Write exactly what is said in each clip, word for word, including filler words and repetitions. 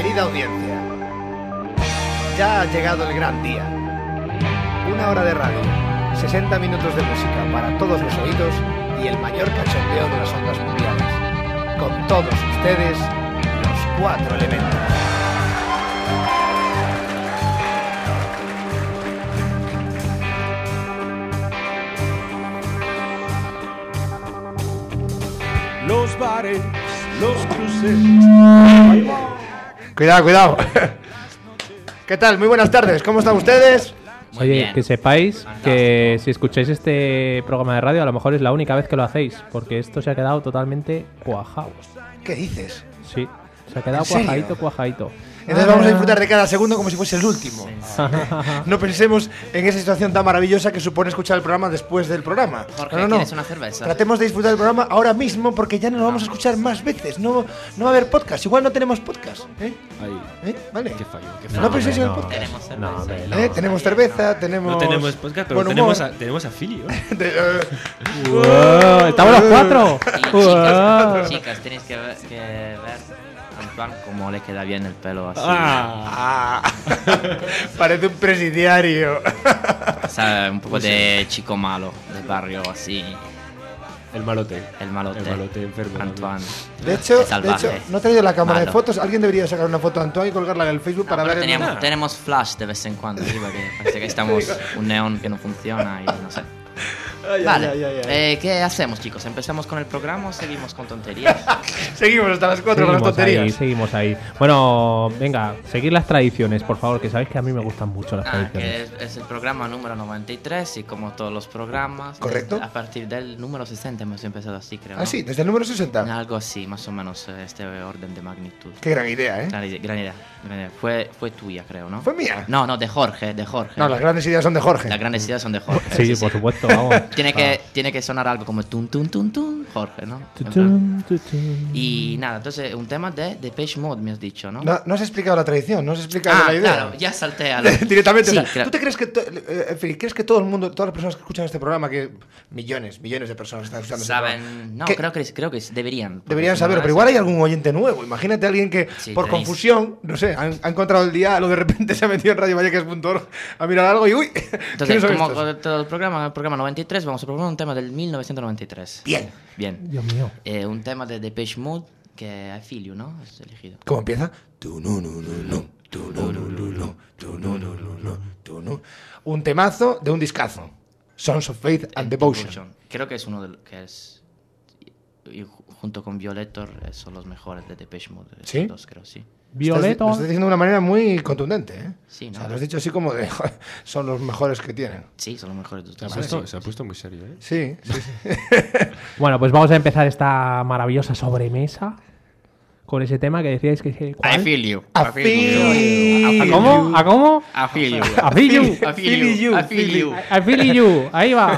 Querida audiencia, ya ha llegado el gran día. Una hora de radio, sesenta minutos de música para todos los oídos y el mayor cachondeo de las ondas mundiales. Con todos ustedes, los Cuatro Elementos. Los bares, los cruces. Cuidado, cuidado. ¿Qué tal? Muy buenas tardes, ¿cómo están ustedes? Muy Oye, bien. Que sepáis que si escucháis este programa de radio, a lo mejor es la única vez que lo hacéis, porque esto se ha quedado totalmente cuajado. ¿Qué dices? Sí, se ha quedado cuajadito, cuajadito. Entonces vamos a disfrutar de cada segundo como si fuese el último. No pensemos en esa situación tan maravillosa que supone escuchar el programa después del programa. Jorge, no, no, no. ¿quieres una cerveza? Tratemos de disfrutar del programa ahora mismo porque ya no lo vamos a escuchar más veces. No, no va a haber podcast. Igual no tenemos podcast. ¿Eh? Ahí. ¿Eh? ¿Vale? Qué fallo, qué fallo. No, no penséis en el no, podcast. Tenemos cerveza. No, hombre, no. ¿Eh? Tenemos cerveza, tenemos... No tenemos podcast, pero buen tenemos humor. a, tenemos a Filio. De- eh, ¡Wow! ¡Estamos los cuatro! Y ¡Wow! chicas, chicas, tenéis que ver, que ver a Antoine cómo le queda bien el pelo así. Ah. ah, parece un presidiario. O sea, un poco de chico malo, de barrio así. El malote. El malote. El malote enfermo. Antoine. De hecho, Es salvaje. de hecho, no he traído la cámara de Malo. fotos. Alguien debería sacar una foto de Antoine y colgarla en el Facebook No, para pero ver el... teníamos, tenemos flash de vez en cuando, ¿sí? Porque parece que estamos un neón que no funciona y no sé. Ay, Vale, ay, ay, ay. Eh, ¿qué hacemos, chicos? ¿Empezamos con el programa o seguimos con tonterías? Seguimos hasta las cuatro con las Seguimos tonterías. ahí, seguimos ahí. Bueno, venga, seguir las tradiciones, por favor, que sabéis que a mí me gustan mucho las Ah, tradiciones. que es, es el programa número noventa y tres y como todos los programas, Correcto. desde- a partir del número sesenta hemos empezado así, creo. Ah, ¿no? sí, desde el número sesenta. Algo así, más o menos, eh, este orden de magnitud. Qué gran idea, ¿eh? Gran idea, gran idea, gran idea. Fue, fue tuya, creo, ¿no? Fue mía. No, no, de Jorge, de Jorge. No, las grandes ideas son de Jorge. Las grandes ideas son de Jorge. Sí, por supuesto, vamos. Tiene que, tiene que sonar algo como tun, tun, tun, tun, Jorge, ¿no? En plan. Tutun, tutun. Y nada, entonces, un tema de Depeche Mode, me has dicho, ¿no? No, no has explicado la tradición, no has explicado ah, la idea. claro, ya salté a lo... Directamente. Sí, o sea, claro. ¿tú te crees que, to- eh, en fin, crees que todo el mundo, todas las personas que escuchan este programa, que millones, millones de personas están escuchando este programa, Saben... No, que creo que, creo que deberían. porque deberían si no, saberlo, pero es- igual hay algún oyente nuevo. Imagínate a alguien que Sí, por tenéis- confusión, no sé, ha, ha encontrado el diálogo, de repente se ha metido en radio vallecas punto org a mirar algo y uy, Entonces, ¿quiénes son como estos? con todo el programa, el programa noventa y tres, vamos a proponer un tema del mil novecientos noventa y tres. Bien. Bien. Dios mío. Eh, un tema de Depeche Mode que I Feel You, ¿no? Has elegido. ¿Cómo empieza? Tu, no, no, no, no, tu, no, no, no, no, tu, no, no, no, no, tu, no. Un temazo de un discazo. Sons of Faith and Devotion. Creo que es uno de los que es... Y ju- junto con Violator eh, son los mejores de Depeche Mode. esos ¿Sí? Dos, creo, sí. Violeto. Lo estás diciendo de una manera muy contundente, ¿eh? Sí, O ¿no? sea, lo has dicho así como de joder, son los mejores que tienen. Sí, son los mejores de Se ha, todos. puesto, se ha puesto muy serio, ¿eh? Sí, sí, sí. Bueno, pues vamos a empezar esta maravillosa sobremesa con ese tema que decíais que... I ¿cuál? Feel You. I I feel ¿A cómo? ¿A cómo? I Feel You. I feel you. I Feel You. I Feel You. I feel you. Ahí va.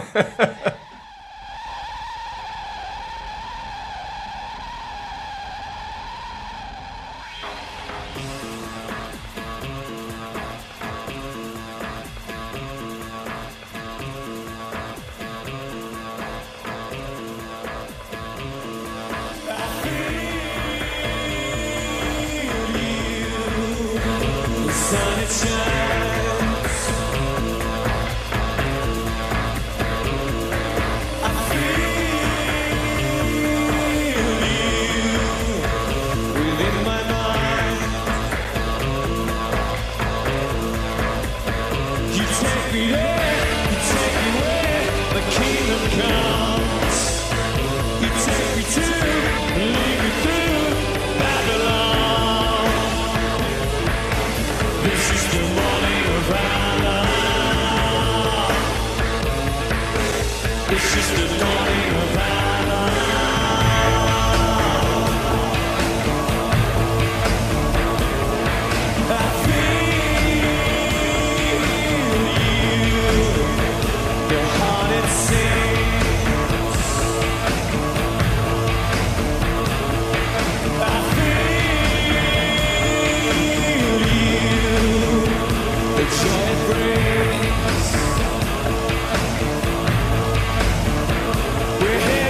We're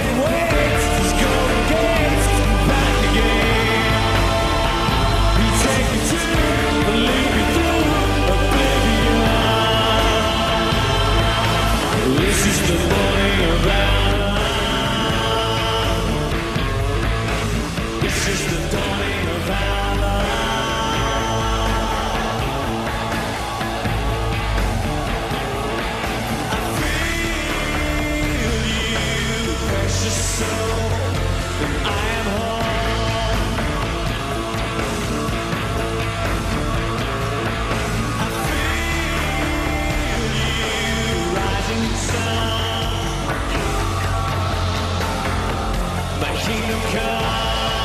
kingdom come.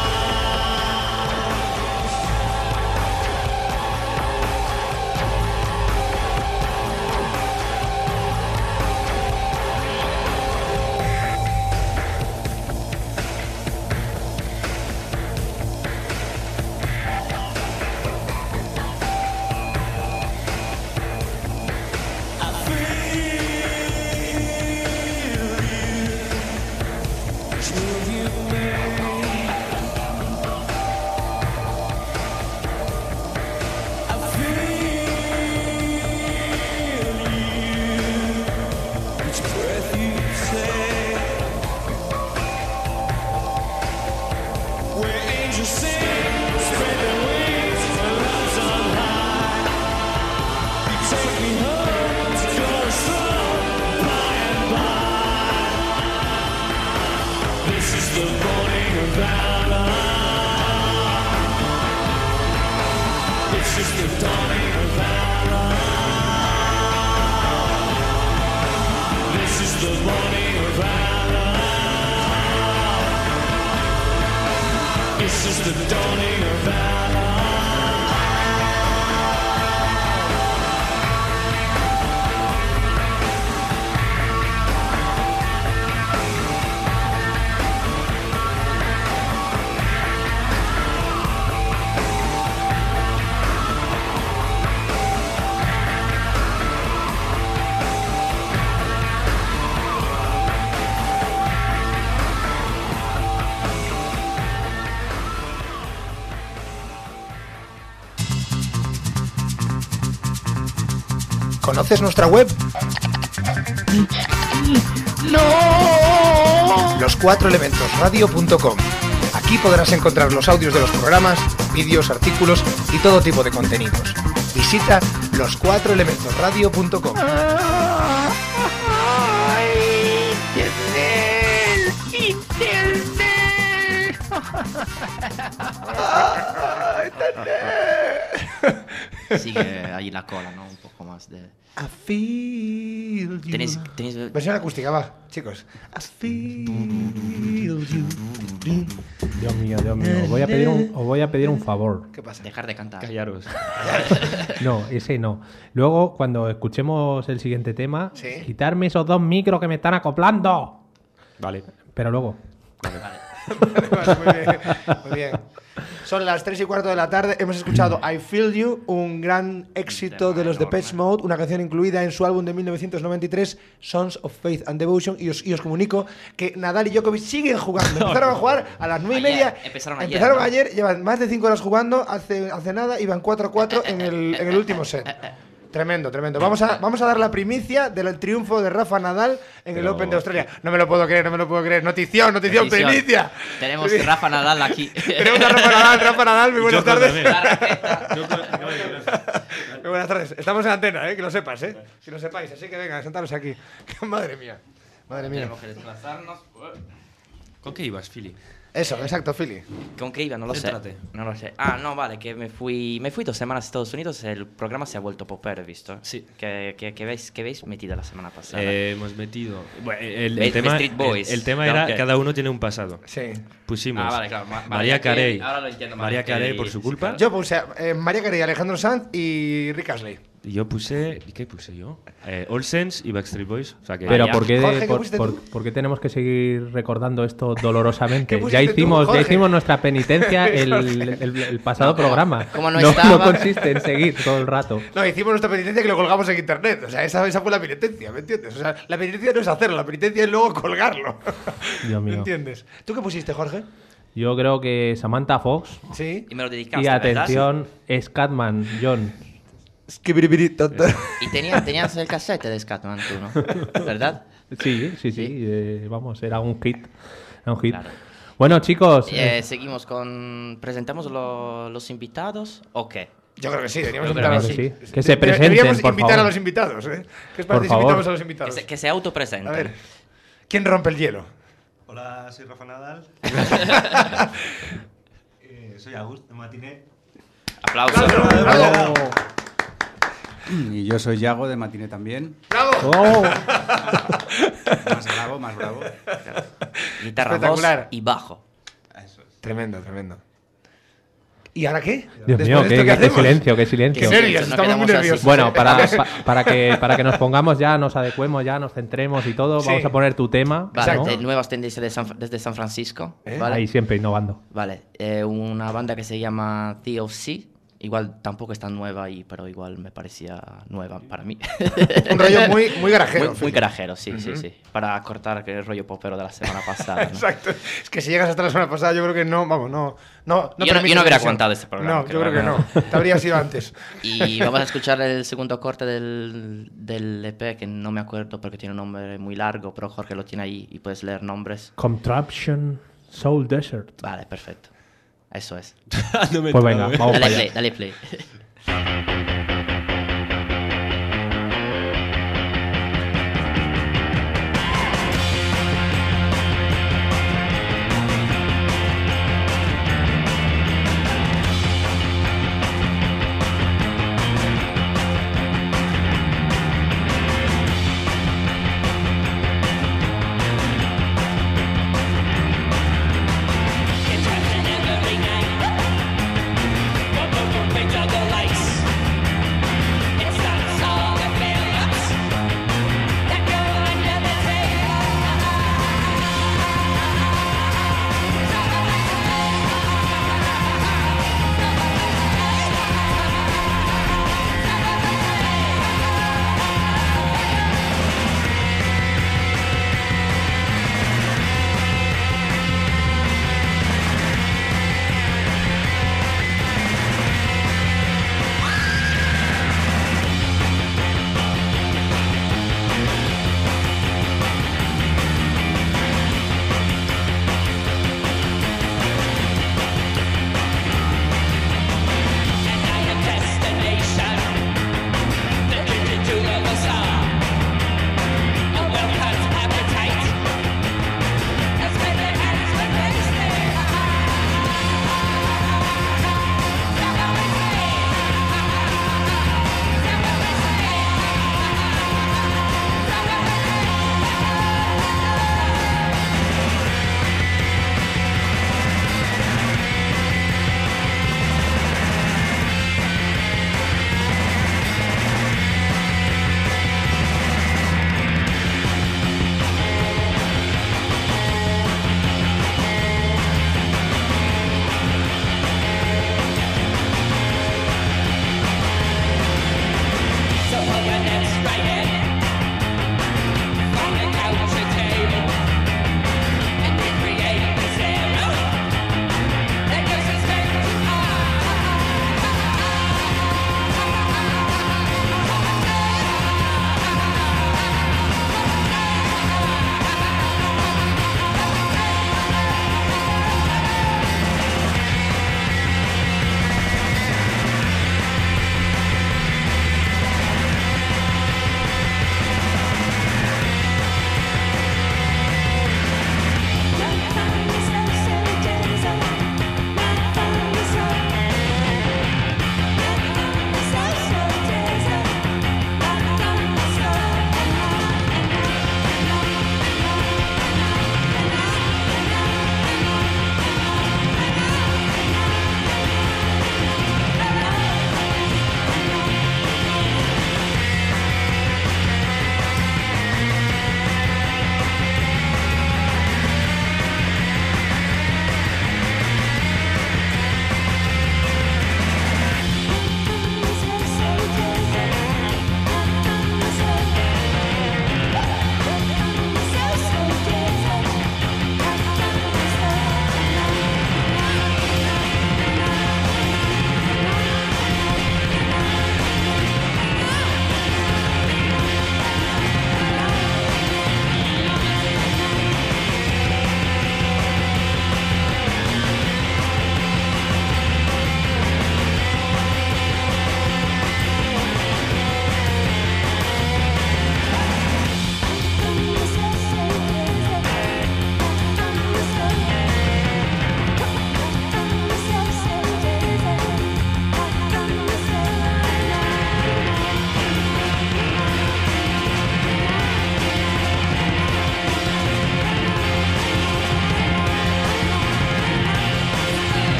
¿Conoces nuestra web? ¡No! los cuatro elementos radio punto com. Aquí podrás encontrar los audios de los programas, vídeos, artículos y todo tipo de contenidos. Visita los cuatro elementos radio punto com. Sigue ahí la cola, ¿no? Un poco más de... I feel you. Tenéis, tenéis... Versión acústica, va, chicos. I feel you. Dios mío, Dios mío. Os voy a pedir un, os voy a pedir un favor. ¿Qué pasa? Dejar de cantar. Callaros. No, ese no. Luego, cuando escuchemos el siguiente tema, ¿Sí? quitarme esos dos micros que me están acoplando. Vale. Pero luego. Vale. Vale, vale, muy bien, muy bien. Son las tres y cuarto de la tarde. Hemos escuchado I Feel You, un gran éxito de los Depeche Mode, una canción incluida en su álbum de mil novecientos noventa y tres, Songs of Faith and Devotion. Y os, y os comunico que Nadal y Djokovic siguen jugando. Empezaron a jugar a las nueve y media. Ayer, empezaron ayer, Empezaron ¿no? ayer, llevan más de cinco horas jugando. Hace, hace nada iban cuatro a cuatro en el, en el último set. Tremendo, tremendo. Vamos a, vamos a dar la primicia del triunfo de Rafa Nadal en Pero- el Open de Australia. No me lo puedo creer, no me lo puedo creer. Notición, notición, Bendición. primicia. Tenemos Rafa Nadal aquí. Tenemos a Rafa Nadal, Rafa Nadal, muy buenas Djoko tardes. también. La raqueta. Muy buenas tardes. Estamos en antena, ¿eh? Que lo sepas, ¿eh? Que lo sepáis. Así que venga, sentaros aquí. Madre mía. Madre mía. Tenemos que desplazarnos. ¿Con qué ibas, Philly? Eso, exacto, Philly. ¿Con qué iba? No lo sé. Céntrate. No lo sé. Ah, no, vale, que me fui, me fui dos semanas a Estados Unidos. El programa se ha vuelto popper, he visto. Sí. Que, que, que, veis, que veis metida la semana pasada. Eh, hemos metido. Bueno, el, el Backstreet tema, el, Boys. el tema No, era ¿qué? cada uno tiene un pasado. Sí. Pusimos Ah, vale, claro. Ma- María María Carey. Carey, ahora lo entiendo, María María Carey Carey, por su sí, culpa. Yo puse eh, María Carey, Alejandro Sanz y Rick Astley. Y yo puse. ¿Y qué puse yo? Eh, All Sense y Backstreet Boys. O sea que. Pero Vaya. ¿por qué, Jorge, ¿qué por, pusiste por- tú? por qué tenemos que seguir recordando esto dolorosamente? ¿Qué Ya pusiste tú, hicimos, ya Jorge? hicimos nuestra penitencia el, el- el pasado programa. como no estaba- no consiste en seguir todo el rato. No, hicimos nuestra penitencia que lo colgamos en internet. O sea, esa, esa fue la penitencia, ¿me entiendes? O sea, la penitencia no es hacerlo, la penitencia es luego colgarlo. Dios ¿Me mío. entiendes? ¿Tú qué pusiste, Jorge? Yo creo que Samantha Fox Sí. Y me lo dedicaste, y ¿verdad? atención, Scatman John. Skibiribiri, tonto. Y tenía, tenías el cassette de Scatman, tú, ¿no? ¿Verdad? Sí, sí, sí. eh, vamos, era un hit. Era un hit. Claro. Bueno, chicos, Eh, eh, seguimos con... ¿Presentamos lo- los invitados o qué? Yo creo que sí, deberíamos Yo creo invitar a que los sí. Que se de- presenten, Deberíamos por invitar favor. a los invitados, ¿eh? ¿Qué os Por parece si favor. invitamos a los Que invitados? se, que se autopresenten. A ver, ¿quién rompe el hielo? Hola, soy Rafa Nadal. Eh, soy Agust, de Matiné. Aplausos. ¡Bravo! Y yo soy Yago de Matiné también. ¡Bravo! oh, Más bravo, más bravo. Guitarra, voz Espectacular. y bajo. Tremendo, tremendo. ¿Y ahora qué? Dios Después mío, de qué, esto, qué hacemos? silencio, qué silencio. Qué nervios, Nos estamos muy quedamos así. nerviosos. Bueno, para, pa- para, que, para que nos pongamos ya, nos adecuemos ya, nos centremos y todo, Sí. vamos a poner tu tema. Vale, ¿no? de nuevas tendencias de San- desde San Francisco. ¿Eh? ¿Vale? Ahí siempre innovando. Vale, eh, una banda que se llama T O C. Igual tampoco es tan nueva ahí, pero igual me parecía nueva para mí. Un rollo muy, muy garajero. Muy, muy Phil. garajero, sí, sí, sí. Para cortar aquel rollo popero de la semana pasada. ¿no? Exacto. Es que si llegas hasta la semana pasada, yo creo que no, vamos, no. no, no Yo no- permite yo no hubiera eso. aguantado este programa, No, yo creo, creo que ¿no? no. Te habrías ido antes. Y vamos a escuchar el segundo corte del, del E P, que no me acuerdo porque tiene un nombre muy largo, pero Jorge lo tiene ahí y puedes leer nombres. Contraption Soul Desert. Vale, perfecto. Eso es. No me Pues entraba, venga, ¿eh? vamos Dale para play, allá. dale play. Every night, one more perfect of the lights.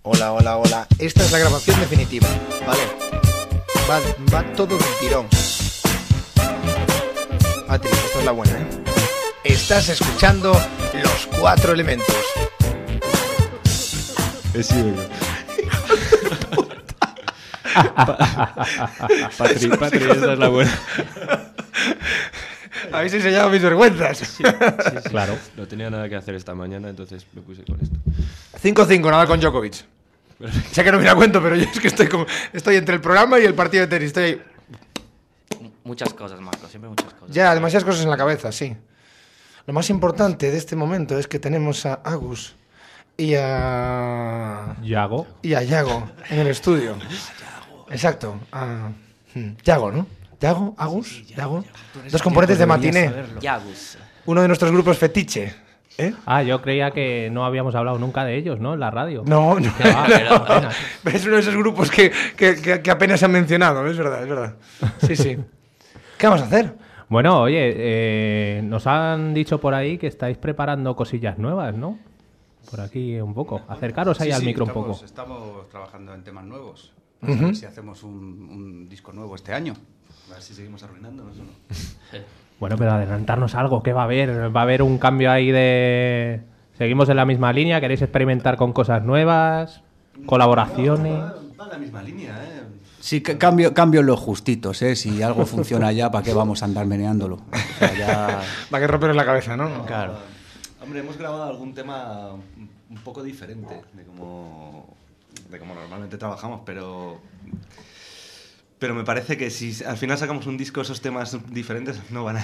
Hola, hola, hola. Esta es la grabación definitiva, ¿vale? Va, va todo del tirón. Atri, esta es la buena, ¿eh? Estás escuchando Los Cuatro Elementos. He sido yo. Patri, Patri, esa es la buena. Habéis enseñado mis vergüenzas. Sí, sí, sí. Claro. No tenía nada que hacer esta mañana, entonces me puse con esto. cinco cinco, nada con Djokovic. Sé que no me la cuento, pero yo es que estoy como, estoy entre el programa y el partido de tenis. Estoy ahí. Muchas cosas, Marco, siempre muchas cosas. Ya, demasiadas cosas en la cabeza, sí. Lo más importante de este momento es que tenemos a Agus y a... Yago. y a Yago en el estudio. Exacto. A... Yago, ¿no? Yago, Agus, Yago. Dos componentes de matiné. Yagus. Uno de nuestros grupos fetiche. ¿Eh? Ah, yo creía que no habíamos hablado nunca de ellos, ¿no? En la radio. No, no. Que va, Pero- apenas. Es uno de esos grupos que, que, que, que apenas se han mencionado, es verdad, es verdad. Sí, sí. ¿Qué vamos a hacer? Bueno, oye, eh, nos han dicho por ahí que estáis preparando cosillas nuevas, ¿no? Por aquí un poco. Acercaros ahí Sí, al sí, micro un estamos, poco. Estamos trabajando en temas nuevos. Ujú. A ver si hacemos un, un disco nuevo este año. A ver si seguimos arruinándonos o no. Bueno, pero adelantarnos algo, ¿qué va a haber? ¿Va a haber un cambio ahí de... ¿Seguimos en la misma línea? ¿Queréis experimentar con cosas nuevas? ¿Colaboraciones? Va, va en la misma línea, ¿eh? Sí, que cambio, cambio los justitos, ¿eh? Si algo funciona ya, ¿para qué vamos a andar meneándolo? O sea, ya... Va que romperos la cabeza, ¿no? Claro. Hombre, hemos grabado algún tema un un poco diferente de como, de como normalmente trabajamos, pero... Pero me parece que si al final sacamos un disco, esos temas diferentes no van a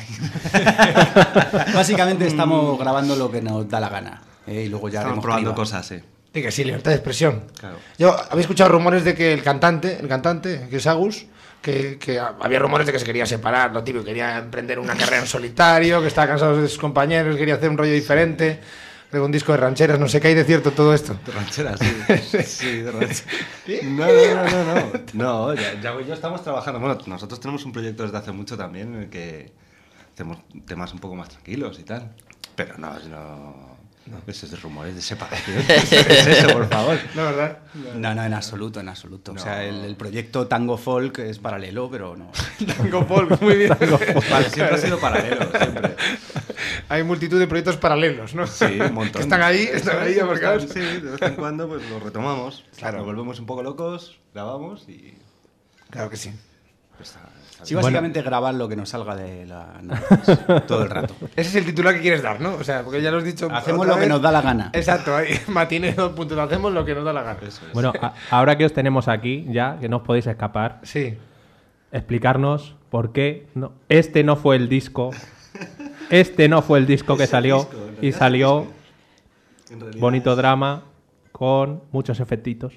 ir. Básicamente estamos grabando lo que nos da la gana, ¿eh? Y luego ya Estamos haremos probando criba. cosas, eh. Sí, que sí, libertad de expresión. Claro. Yo había escuchado rumores de que el cantante, el cantante, que es Agus, que, que había rumores de que se quería separar, lo típico, quería emprender una carrera en solitario, que estaba cansado de sus compañeros, quería hacer un rollo diferente, luego un disco de rancheras, no sé qué hay de cierto todo esto. De rancheras, sí. Sí, de rancheras. No, no, no, no. No, no ya, ya y yo estamos trabajando. Bueno, nosotros tenemos un proyecto desde hace mucho también en el que hacemos temas un poco más tranquilos y tal. Pero no, no. No, eso es de rumores de separación. ¿Qué es eso, por favor? No, ¿verdad? No, no, en absoluto, en absoluto. O sea, el, el proyecto Tango Folk es paralelo, pero no. Tango folk, muy bien. Vale, siempre ha sido paralelo, siempre. Hay multitud de proyectos paralelos, ¿no? Sí, un montón. Que están ahí, están ahí aparcados. Sí, de vez en cuando pues los retomamos. Claro. Nos volvemos un poco locos, grabamos y... Claro que sí. pues está, está Sí, bien. básicamente grabar lo que nos salga de la narices todo el rato. Ese es el titular que quieres dar, ¿no? O sea, porque ya lo has dicho. Hacemos otra lo que vez. nos da la gana. Exacto, ahí, matiné dos puntos. Hacemos lo que nos da la gana. Eso es. Bueno, a- ahora que os tenemos aquí, ya, que no os podéis escapar, Sí. explicarnos por qué no, este no fue el disco. Este no fue el disco que Es el salió disco, en realidad y es el salió disco. En realidad bonito es- drama con muchos efectitos.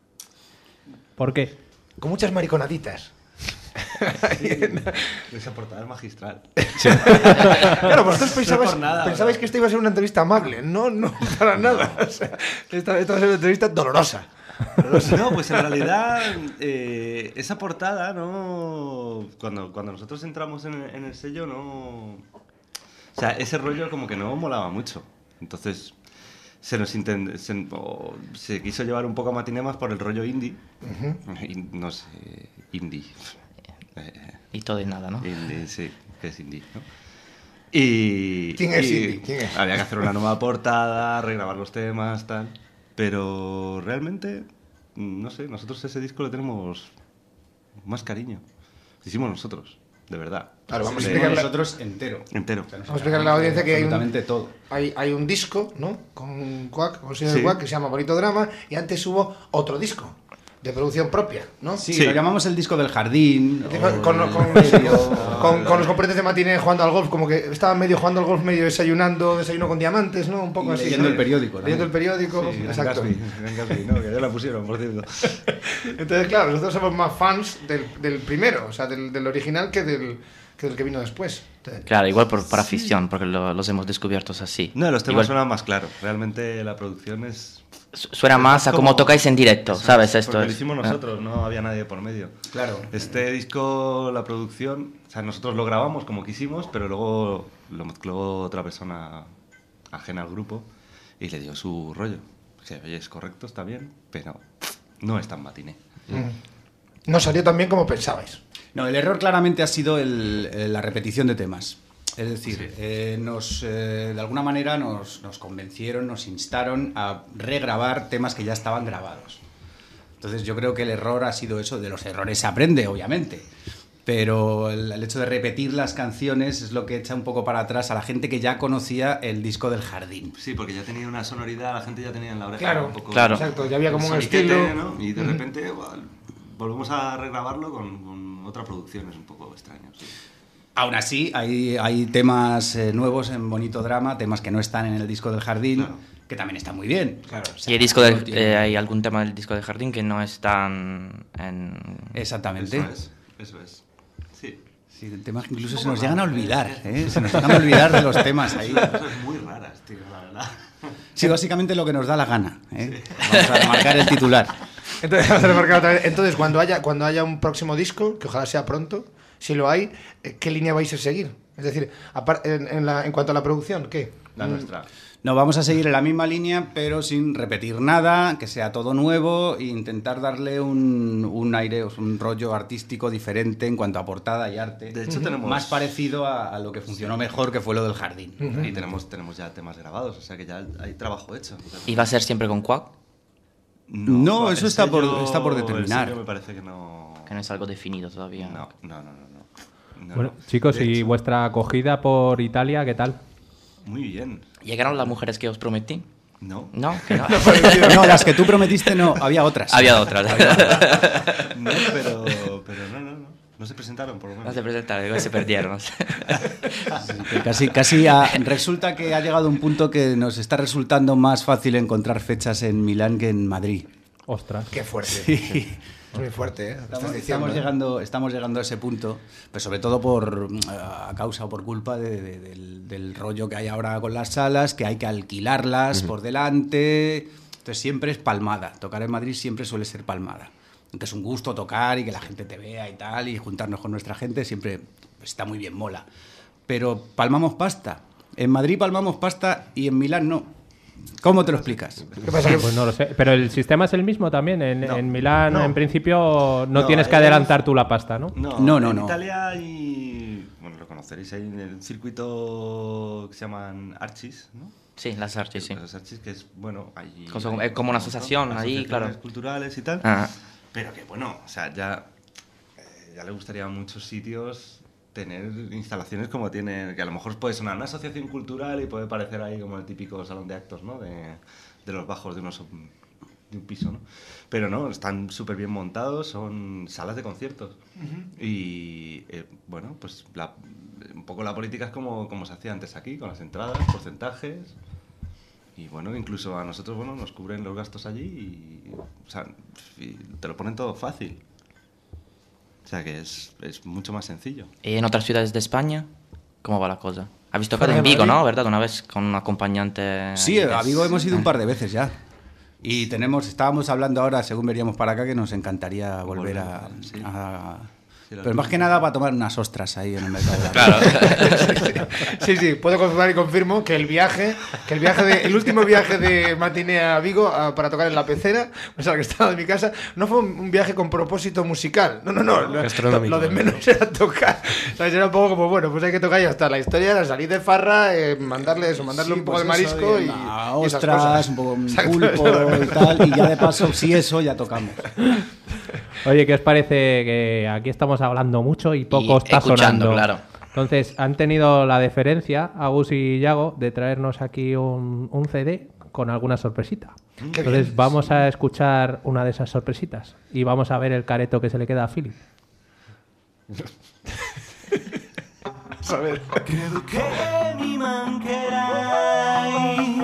¿Por qué? Con muchas mariconaditas. Esa portada es magistral. Claro, vosotros pensabais, por nada, pensabais que esta iba a ser una entrevista amable. No, no, para nada. O sea, esta, esta va a ser una entrevista dolorosa. No, pues en realidad eh, esa portada, ¿no? Cuando, cuando nosotros entramos en el, en el sello, no... O sea, ese rollo como que no molaba mucho. Entonces se nos intent- se, o se quiso llevar un poco a Matiné más por el rollo indie. In- no sé, indie. Eh, Y todo y nada, ¿no? Indie, sí, que es indie, ¿no? Y, ¿Quién es y indie? ¿Quién es? Había que hacer una nueva portada, regrabar los temas, tal. Pero realmente, no sé, nosotros ese disco le tenemos más cariño. Lo hicimos nosotros, de verdad. Claro, vamos a De- explicarle- nosotros entero. Entero. O sea, nos Vamos a explicarle a la audiencia que hay un, absolutamente todo. hay, hay un disco, ¿no? Con Quack, con el señor Sí. Quack, que se llama Bonito Drama, y antes hubo otro disco de producción propia, ¿no? Sí, Sí. lo llamamos el disco del jardín. Con, o con- el- con- con- con los componentes de Matiné jugando al golf, como que estaba medio jugando al golf, medio desayunando, desayuno con diamantes, ¿no? Un poco Y así. leyendo ¿no? el periódico, ¿no? Leyendo el periódico, Sí, exacto. Gran Gatsby, Gran Gatsby, ¿no? Que ya la pusieron, por cierto. Entonces, claro, nosotros somos más fans del, del primero, o sea, del, del original que del, que del que vino después. Entonces, Claro, igual por, por afición, porque lo- los hemos descubierto así. No, los temas Igual suenan más claros. Realmente la producción es... su- suena es más a como- como tocáis en directo, Eso ¿sabes? es, Esto porque es. lo hicimos Ah. nosotros, no había nadie por medio. Claro. Este disco, la producción, o sea, nosotros lo grabamos como quisimos, pero luego lo mezcló otra persona ajena al grupo y le dio su rollo. Sí, oye, es correcto, está bien, pero no es tan matiné. Mm. No salió tan bien como pensabais. No, el error claramente ha sido el, el, la repetición de temas. Es decir, Sí. eh, nos, eh, de alguna manera nos, nos convencieron, nos instaron a regrabar temas que ya estaban grabados. Entonces yo creo que el error ha sido eso. De los errores se aprende, obviamente. Pero el, el hecho de repetir las canciones es lo que echa un poco para atrás a la gente que ya conocía el disco del Jardín. Sí, porque ya tenía una sonoridad, la gente ya tenía en la oreja Claro, un poco... claro. Exacto, ya había como un soniquete, estilo. ¿no? Y de repente well, volvemos a regrabarlo con, con otra producción, es un poco extraño. Sí. Aún así, hay, hay temas eh, nuevos en Bonito Drama, temas que no están en el disco del Jardín, Claro. que también están muy bien. Claro, o sea, Y el disco del, no tiene- eh, hay algún tema del disco de Jardín que no están en... Exactamente. Eso es, eso es. Sí. Sí, temas que incluso se nos llegan a olvidar, ¿eh? Se nos llegan a olvidar de los temas ahí. Son cosas muy raras, tío, la verdad. Sí, básicamente lo que nos da la gana, ¿eh? Vamos a marcar el titular. Entonces, vamos a remarcar otra vez. Entonces, cuando haya, cuando haya un próximo disco, que ojalá sea pronto, si lo hay, ¿qué línea vais a seguir? Es decir, apar- en, en, la, en cuanto a la producción, ¿qué? La nuestra. No, vamos a seguir en la misma línea, pero sin repetir nada, que sea todo nuevo e intentar darle un, un aire, un rollo artístico diferente en cuanto a portada y arte. De hecho, tenemos... Más parecido a, a lo que funcionó mejor, que fue lo del Jardín. Y tenemos, tenemos ya temas grabados, o sea que ya hay trabajo hecho. ¿Y va a ser siempre con Quack? No, el eso está por- sello- está por determinar. El sello me parece que no... Que no es algo definido todavía. No, no, no, no. no. No, Bueno, no. chicos, De y hecho, vuestra acogida por Italia, ¿qué tal? Muy bien. ¿Llegaron las mujeres que os prometí? No. No, que no. No, las que tú prometiste no, había otras. Había otras. No, pero, pero no, no, no. No se presentaron, por lo menos. No se presentaron, se perdieron. Sí, que casi, casi ha- resulta que ha llegado un punto que nos está resultando más fácil encontrar fechas en Milán que en Madrid. Ostras. Qué fuerte. Sí. Es muy fuerte, ¿eh? Lo estás Estamos, diciendo, estamos ¿eh? llegando, estamos llegando a ese punto, pero sobre todo por eh, a causa o por culpa de- de- del, del rollo que hay ahora con las salas, que hay que alquilarlas por delante. Entonces siempre es palmada. Tocar en Madrid siempre suele ser palmada. Aunque es un gusto tocar y que la gente te vea y tal, y juntarnos con nuestra gente, siempre está muy bien, mola. Pero palmamos pasta. En Madrid palmamos pasta y en Milán no. ¿Cómo te lo explicas? ¿Qué pasa? Que- Pues no lo sé. Pero el sistema es el mismo también. En, No. en Milán, No. en principio, no, No, tienes que es- adelantar tú la pasta, ¿no? No, No, no, en no. Italia hay... Bueno, lo conoceréis, hay un circuito que se llaman Archis, ¿no? Sí, las artes, sí. Los Archis, que es, bueno, hay... Cosa- hay es como una un montón, asociación ahí, asociaciones claro. culturales y tal. Ah. Pero que, bueno, o sea, ya, eh, ya le gustaría a muchos sitios tener instalaciones como tiene, que a lo mejor puede sonar una asociación cultural y puede parecer ahí como el típico salón de actos, ¿no? De, de los bajos de, unos, de un piso, ¿no? Pero no, están súper bien montados, son salas de conciertos. Y, eh, bueno, pues la, un poco la política es como, como se hacía antes aquí, con las entradas, porcentajes. Y bueno, incluso a nosotros, bueno, nos cubren los gastos allí y, o sea, y te lo ponen todo fácil. O sea que es, es mucho más sencillo. ¿Y en otras ciudades de España? ¿Cómo va la cosa? ¿Habéis tocado Fuera en de Vigo, Madrid. no? ¿Verdad? Una vez con un acompañante. Sí, ahí que a es- Vigo hemos ido un par de veces ya. Y tenemos, estábamos hablando ahora, según veríamos para acá, que nos encantaría volver a... Volver, sí. a- Sí, la pero más verdad. que nada para tomar unas ostras ahí en el mercado. Claro. Sí, sí, puedo confirmar y confirmo que el viaje, que el viaje de, el último viaje de Matiné a Vigo a- para tocar en la pecera, o sea, que estaba en mi casa, no fue un un viaje con propósito musical. No, no, no. Lo, Gastronómico. lo de menos era tocar. ¿Sabes? Era un poco como, bueno, pues hay que tocar y ya está. La historia era salir de farra, eh, mandarle eso, mandarle Sí, un poco pues de eso, marisco y y, una y esas ostras, cosas. un poco un Exacto. pulpo y tal, y ya de paso, si eso, ya tocamos. Oye, ¿qué os parece que aquí estamos hablando mucho y poco Y está escuchando, sonando? claro. Entonces, han tenido la deferencia, Agus y Yago, de traernos aquí un, un C D con alguna sorpresita. Qué Entonces, bien. vamos a escuchar una de esas sorpresitas y vamos a ver el careto que se le queda a Philip. A ver. Credo che mi mancherai,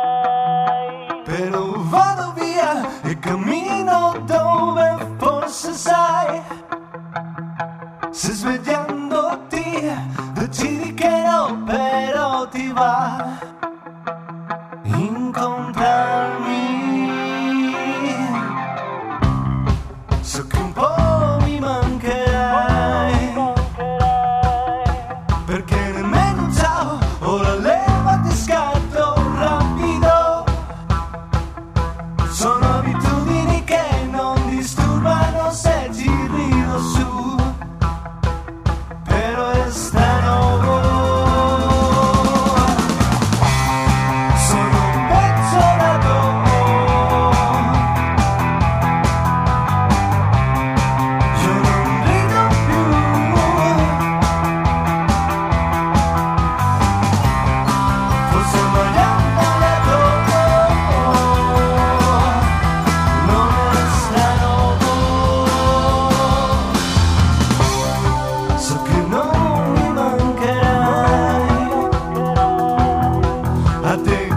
però vado via e cammino dove forse sai. Se svegliandoti decidi che no, però ti va incontrarmi. So che un po' mi mancherai, perché nemmeno un ciao o la leva ti scatto rapido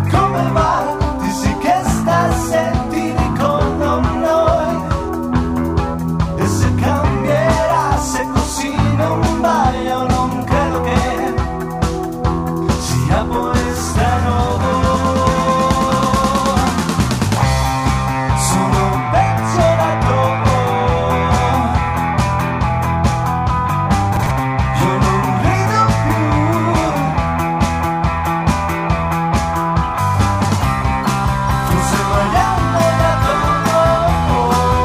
come va? Dici che stasera con noi e se cambierà, se così non va, io non credo che sia poi strano. Sono peggiorato, io non rido più, forse sbagliando da poco,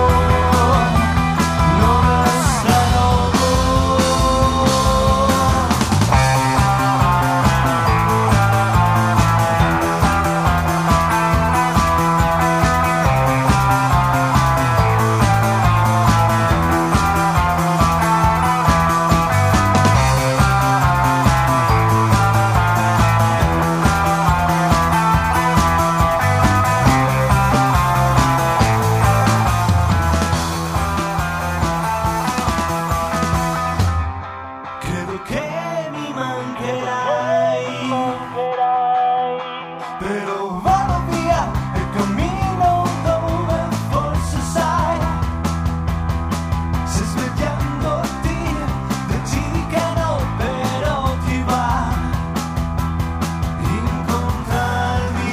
non è strano. Credo che mi mancherai, però vado via e cammino dove forse sai, se svegliandoti dici che no, però ti va incontrarmi.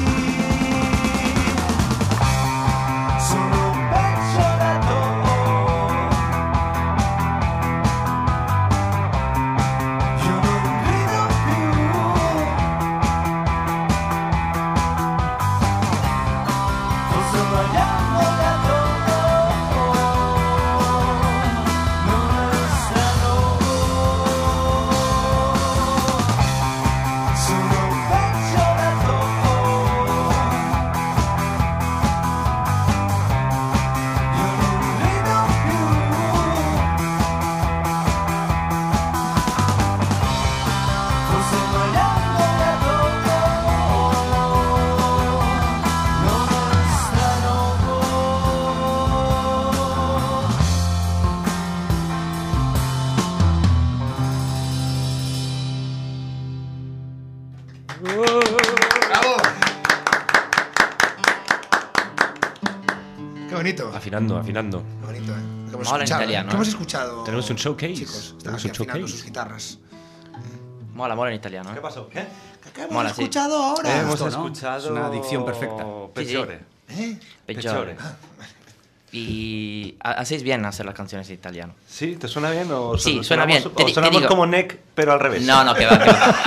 Sono peggiorato, io non rido più, forse sbagliando da poco, non è strano. Sono peggiorato, io non rido più, forse sbagliando da poco, non è strano. ¡Bravo! Qué bonito. Afinando, afinando. Qué bonito, ¿eh? Que hemos Mola en escuchado, italiano, ¿eh? Que hemos ¿eh? escuchado. Tenemos un showcase. Chicos, están Tenemos aquí un afinando showcase. sus guitarras. Mola, mola en italiano. ¿eh? ¿Qué pasó? ¿Qué? ¿Qué hemos Mola, sí. escuchado ahora? Hemos Esto, ¿no? escuchado... Es una adicción perfecta. Peggiore. ¿Eh? Peggiore. Peggiore. Y ha- hacéis bien hacer las canciones en italiano. ¿Sí? ¿Te suena bien o Sí, son- suena sonamos- bien. Te O di- te sonamos digo- como Neck, pero al revés. No, no, que va, que va.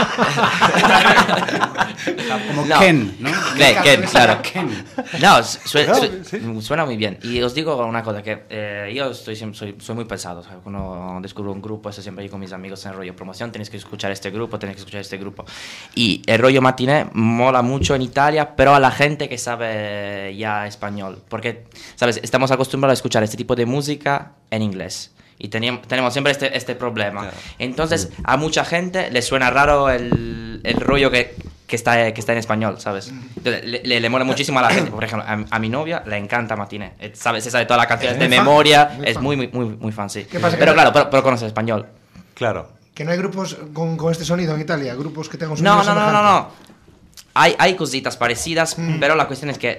Como No. Ken, ¿no? Ken, Ken, claro. Ken. No, sue- No, sue- sí. suena muy bien. Y os digo una cosa, que eh, yo estoy siempre, soy, soy muy pesado. ¿sabes? Cuando descubro un grupo, estoy siempre ahí con mis amigos en el rollo promoción, tenéis que escuchar este grupo, tenéis que escuchar este grupo. Y el rollo matiné mola mucho en Italia, pero a la gente que sabe ya español. Porque, ¿sabes? Estamos acostumbrados a escuchar este tipo de música en inglés. Y teníamos, tenemos siempre este, este problema. Claro. Entonces, a mucha gente le suena raro el, el rollo que, que, está, que está en español, ¿sabes? Entonces, le, le, le mola muchísimo a la gente. Por ejemplo, a, a mi novia le encanta Matiné. Eh, Sabe, se sabe todas las canciones de muy fan, memoria. muy Es fan. muy, muy, muy, muy fan, sí. ¿Qué pasa, que Pero no- claro, pero, pero conoce español. Claro. Que no hay grupos con, con este sonido en Italia, grupos que tengan un sonido No, no, no, no, semejante. no. Hay, hay cositas parecidas, Mm. pero la cuestión es que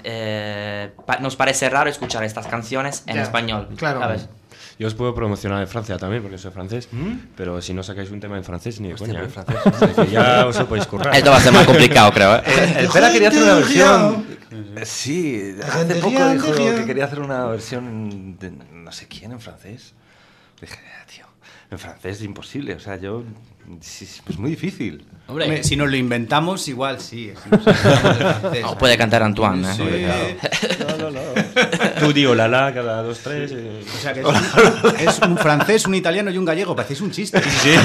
eh, pa- nos parece raro escuchar estas canciones en Ya, español. claro. ¿sabes? Yo os puedo promocionar en Francia también, porque soy francés. Pero si no sacáis un tema en francés, ni de Hostia, coña. pero ¿eh? francés. Es decir, ya os lo podéis currar. Esto va a ser más complicado, creo. ¿eh? El Pera quería hacer una Gente versión. Eh, Sí, hace Gente poco ría, dijo ría. que quería hacer una versión de no sé quién en francés. Dije, "Ah, tío, en francés es imposible. O sea, yo. sí, sí, es muy difícil. Hombre, si nos lo inventamos, igual sí. Si nos inventamos el francés. No, puede cantar Antoine, ¿eh? Sí. No, no, no. Tú di la la cada dos, tres. eh. O sea que es un, es un francés, un italiano y un gallego. Parecéis un chiste.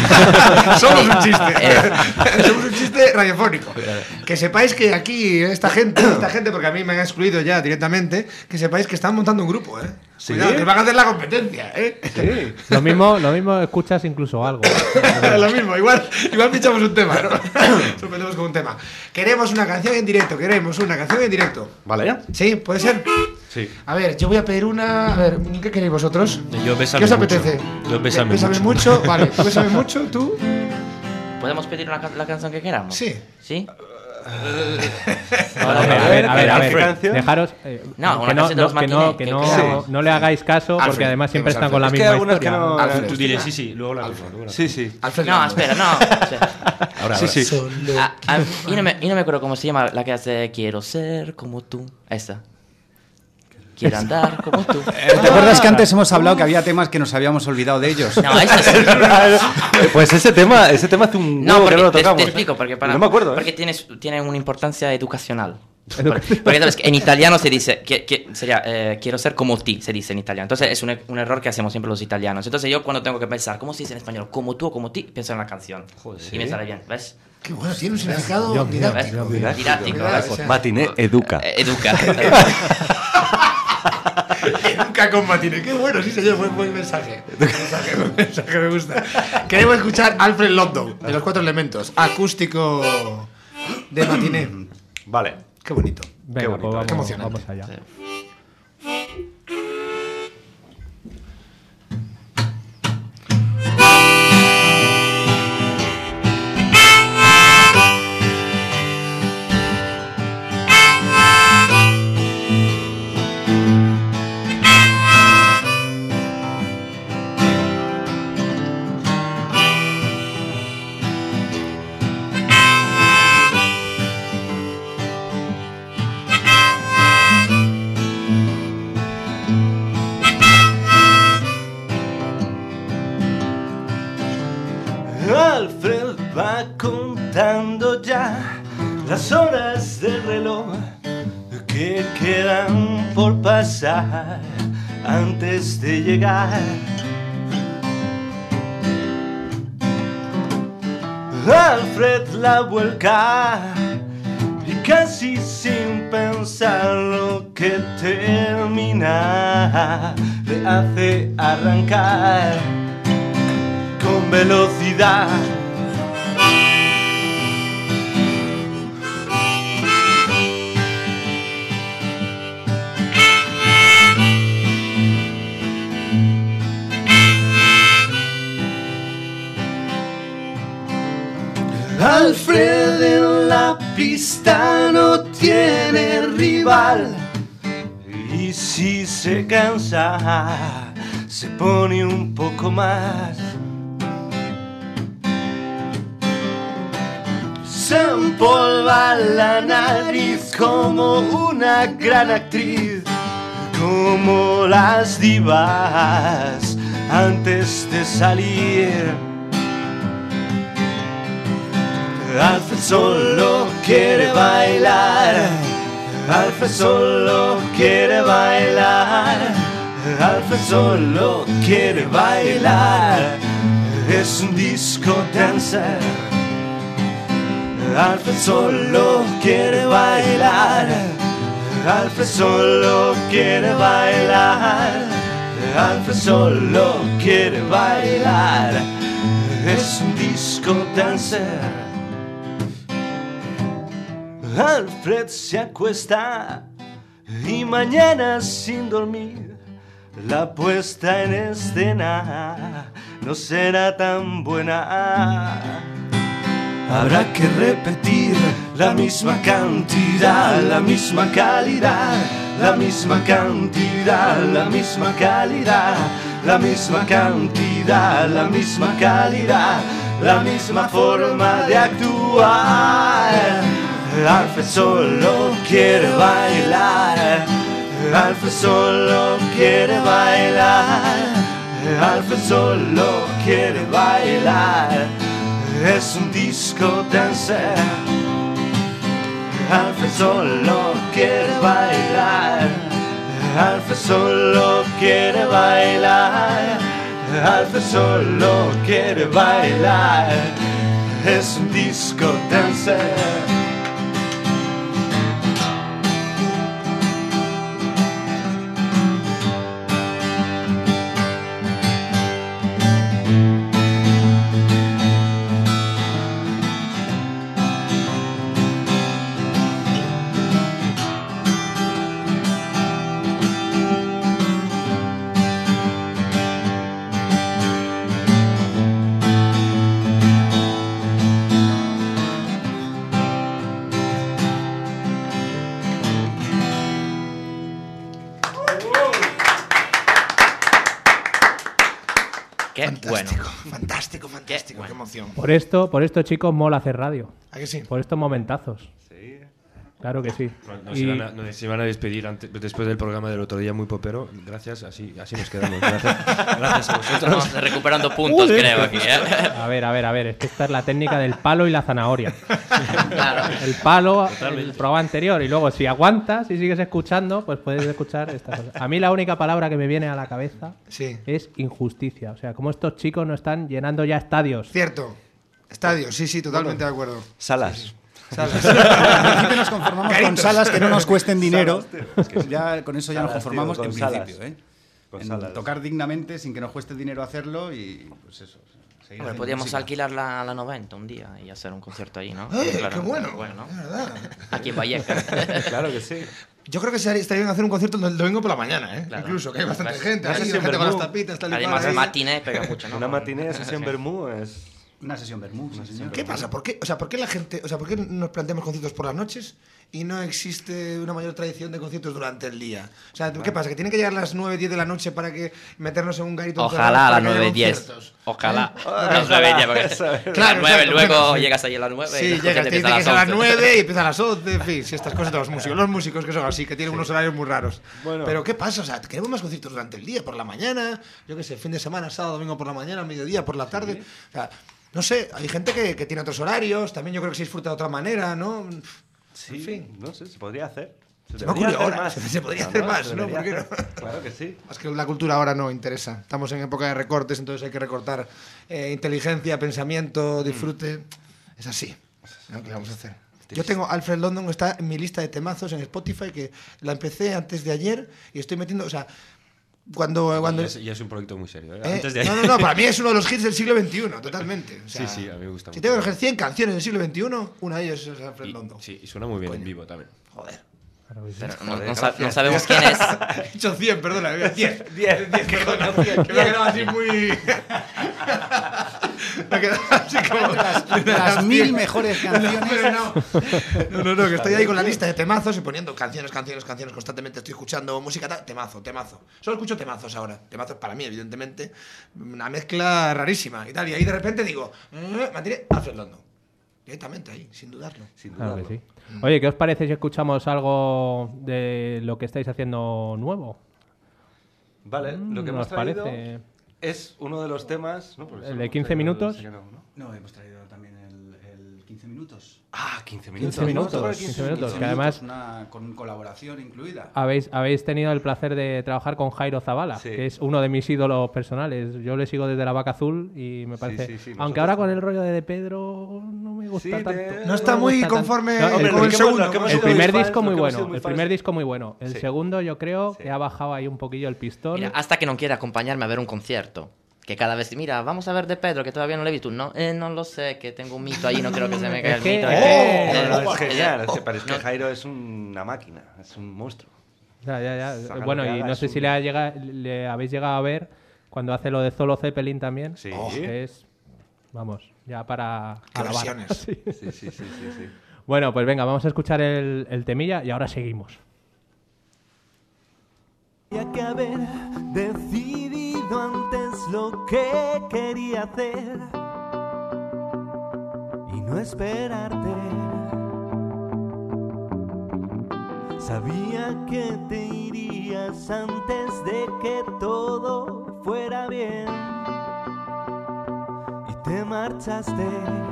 Somos un chiste. Eh. Somos un chiste radiofónico. Que sepáis que aquí, esta gente, esta gente, porque a mí me han excluido ya directamente, que sepáis que están montando un grupo, ¿eh? ¿Sí? Cuidado, que van a hacer la competencia, ¿eh? Sí. Lo mismo, lo mismo escuchas incluso algo. Lo mismo, igual, igual pinchamos un tema, ¿no? Sorprendemos con un tema. Queremos una canción en directo, queremos una canción en directo. ¿Vale? ¿Sí? ¿Puede ser? Sí. A ver, yo voy a pedir una. A ver, ¿qué queréis vosotros? Yo Bésame ¿Qué os Mucho. apetece? Yo Bésame Bésame Mucho. mucho. Vale, ¿tú Bésame mucho? ¿Tú? ¿Podemos pedir una ca- la canción que queramos? Sí. ¿Sí? A ver, a ver, a ver, a ¿Qué ver. canción? Dejaros. eh, No, una que no, canción de los no, que no, Matinee, que que- no, que- no le hagáis caso porque Alfred, además siempre ¿qué están pasa, con la Es que misma hay algunas que historia. no... Alfred. Tú dile, sí, sí, luego la misma. luego la Sí, sí. Alfred No, Landau. espera, no. Espera. Ahora, Sí, ahora. sí. Ah, ah, yo, no me, yo no me acuerdo cómo se llama la que hace Quiero ser como tú. Esta. Quiero andar como tú. ¿Te acuerdas que antes hemos hablado que había temas que nos habíamos olvidado de ellos? No, esta sí. Pues ese tema, ese tema hace un No, huevo que porque no lo te, tocamos. te explico, porque, para, No me acuerdo, ¿eh? porque tienes, tiene una importancia educacional. Porque, porque, sabes que en italiano se dice, que, que sería, eh, quiero ser como ti, se dice en italiano. Entonces es un, un error que hacemos siempre los italianos. Entonces yo cuando tengo que pensar, ¿cómo se dice en español? Como tú o como ti, pienso en la canción. Y me sale bien, ¿ves? Qué bueno, tiene un significado Dios mío, ¿Ves? didáctico. Didáctico, ¿ves? Matiné educa. Eh, Educa. Educa con Matiné. Qué bueno, sí señor, buen, buen mensaje. Buen mensaje, buen mensaje, me gusta. Queremos escuchar Alfred Landau, de los cuatro elementos. Acústico de Matiné. Vale. Qué bonito. Venga, bonito, pues qué vamos, emocionante. vamos allá. Alfred va contando ya las horas del reloj que quedan por pasar antes de llegar. Alfred la vuelca y casi sin pensar lo que termina le hace arrancar con velocidad. Alfred en la pista no tiene rival y si se cansa se pone un poco más. Se empolva la nariz como una gran actriz, como las divas antes de salir. Alfred solo quiere bailar, Alfred solo quiere bailar, Alfred solo quiere bailar, es un disco dancer. Alfred solo quiere bailar, Alfred solo quiere bailar, Alfred solo quiere bailar, es un disco dancer. Alfred se acuesta y mañana sin dormir la puesta en escena no será tan buena. Habrá que repetir la misma cantidad, la misma calidad, la misma cantidad, la misma calidad, la misma cantidad, la misma calidad, la misma forma de actuar. Alfred solo quiere bailar, Alfred solo quiere bailar, Alfred solo quiere bailar, es un disco dancer. Alfred solo quiere bailar, Alfred solo quiere bailar, Alfred solo quiere bailar, es un disco dancer. Fantástico, bueno. fantástico, fantástico, Qué qué emoción. Por esto, por esto, chicos, mola hacer radio. ¿A que sí? Por estos momentazos. Sí. Claro que sí. No, no Y- se van a, no se van a despedir antes, después del programa del otro día muy popero. Gracias, así, así nos quedamos. Gracias, gracias a vosotros. Estamos recuperando puntos, creo, aquí. ¿eh? A ver, a ver, a ver. Es que esta es la técnica del palo y la zanahoria. Claro. El palo, el programa anterior, y luego si aguantas y sigues escuchando, pues puedes escuchar estas cosas. A mí la única palabra que me viene a la cabeza Sí. es injusticia. O sea, como estos chicos no están llenando ya estadios. Cierto. Estadio, sí, sí, totalmente de acuerdo. Salas. ¿Sabes? En principio nos conformamos con Caritos. salas que no nos cuesten dinero. Ya, con eso ya nos Salas, conformamos tío, en con salas. principio. ¿eh? Con En salas. tocar dignamente sin que nos cueste dinero hacerlo y pues eso. seguir Hombre, haciendo podríamos música. alquilar la, la noventa un día y hacer un concierto ahí, ¿no? ¡Eh, Claro, qué bueno! bueno, ¿no? Es verdad. Aquí en Vallecas. Claro que sí. Yo creo que sería- estaría bien hacer un concierto el domingo por la mañana, ¿eh? Claro. Incluso, que hay bastante Claro. gente. Una Así, la sesión gente con las Bermú. tapitas, tal y cual. Además, ahí. matiné pega mucho, ¿no? Una matinée, sesión Bermú es... Una sesión Bermú, sí, señor. ¿Qué pasa? ¿Por qué, o sea, ¿por qué la gente, o sea, por qué nos planteamos conciertos por las noches y no existe una mayor tradición de conciertos durante el día? O sea, ¿qué pasa? ¿Que tiene que llegar a las nueve, diez de la noche para que meternos en un garito Ojalá a para las que haya nueve diez. conciertos? Ojalá. ¿Eh? A las nueve diez, porque Eso es. a las Claro, nueve, exacto, luego bueno, sí. llegas ahí a las nueve y Sí, el llegas, concierto te dice empieza que es a las once. nueve y empieza a las once, en fin, si estas cosas de los músicos. Los músicos que son así, que tienen unos horarios muy raros. Bueno. Pero ¿qué pasa? O sea, queremos más conciertos durante el día, por la mañana, yo qué sé, fin de semana, sábado, domingo por la mañana, mediodía, por la tarde. O sea, no sé, hay gente que, que tiene otros horarios, también yo creo que se disfruta de otra manera, ¿no? Sí, En fin. no sé, se podría hacer. Se me ocurrió debería ahora, hacer se podría hacer más, se ¿no? debería ¿Por qué hacer. Claro que sí. Es que la cultura ahora no interesa. Estamos en época de recortes, entonces hay que recortar eh, inteligencia, pensamiento, disfrute. Es así. ¿No? ¿Qué vamos a hacer? Yo tengo Alfred London, está en mi lista de temazos en Spotify, que la empecé antes de ayer y estoy metiendo, o sea, cuando... cuando Ya es, ya es un proyecto muy serio. ¿eh? eh, Antes de no, no, no, para mí es uno de los hits del siglo veintiuno, totalmente. O sea, Sí, sí, a mí me gusta Si mucho. tengo que elegir cien canciones del siglo veintiuno, una de ellas es Alfred Y, London. sí, y suena muy bien en Coño. vivo también. Joder. Claro que sí. Pero no, Joder, no sa- gracias. no sabemos quién es. He dicho cien, perdona, diez. diez, diez, Perdona, que me ha quedado así muy... me ha quedado así como... De las mil mejores canciones. Pero no. no, no, no, que estoy ahí con la lista de temazos y poniendo canciones, canciones, canciones constantemente. Estoy escuchando música, tal, temazo, temazo. Solo escucho temazos ahora. Temazos para mí, evidentemente. Una mezcla rarísima y tal. Y ahí de repente digo, eh, me tiré Alfred London. Directamente ahí, sin dudarlo. Sin Claro dudarlo. que sí. Oye, ¿qué os parece si escuchamos algo de lo que estáis haciendo nuevo? Vale, lo que Mm, hemos ¿nos parece? traído es uno de los temas... ¿no? Porque ¿El solo de hemos quince traído el minutos? secano, ¿no? No, hemos traído también el, el quince minutos. Ah, quince minutos. quince minutos, Vamos a poner quince minutos, que quince además- una- con colaboración incluida. Habéis, habéis tenido el placer de trabajar con Jairo Zavala, Sí. que es uno de mis ídolos personales. Yo le sigo desde la Vaca Azul y me Sí, parece... sí, sí, Aunque nosotros ahora con también. el rollo de De Pedro no me gusta Sí, tanto. de- No está me muy gusta tanto. conforme No, Hombre, con lo el que hemos- segundo. lo que hemos El sido primer muy fans, disco lo muy que hemos sido bueno, muy el fans. primer disco muy bueno. El Sí. segundo yo creo Sí. que ha bajado ahí un poquillo el pistón. Mira, hasta que no quiere acompañarme a ver un concierto. Que cada vez, mira, vamos a ver de Pedro, que todavía no lo he visto. No, eh, no lo sé, que tengo un mito ahí, no creo que se me caiga Es el que- mito. es Eh, que- eh, No, no, eh, es genial, es que parece no, que Jairo es una máquina, es un monstruo. Ya, ya, ya. Saca lo Bueno, que y haga, no es sé si un- le, ha llega- le habéis llegado a ver cuando hace lo de Solo Zeppelin también. Sí. Que es, vamos, ya para Qué alabar. versiones. Sí. Sí, sí, sí, sí, sí. Bueno, pues venga, vamos a escuchar el, el temilla y ahora seguimos. Tenía que haber decidido antes lo que quería hacer y no esperarte. Sabía que te irías antes de que todo fuera bien y te marchaste.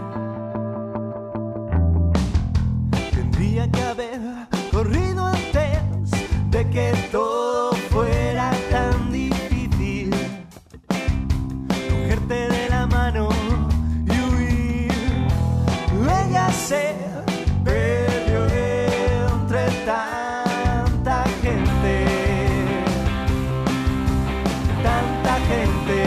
Tendría que haber corrido antes de que todo fuera tan difícil. Cogerte de la mano y huir. Ella se perdió entre tanta gente, tanta gente.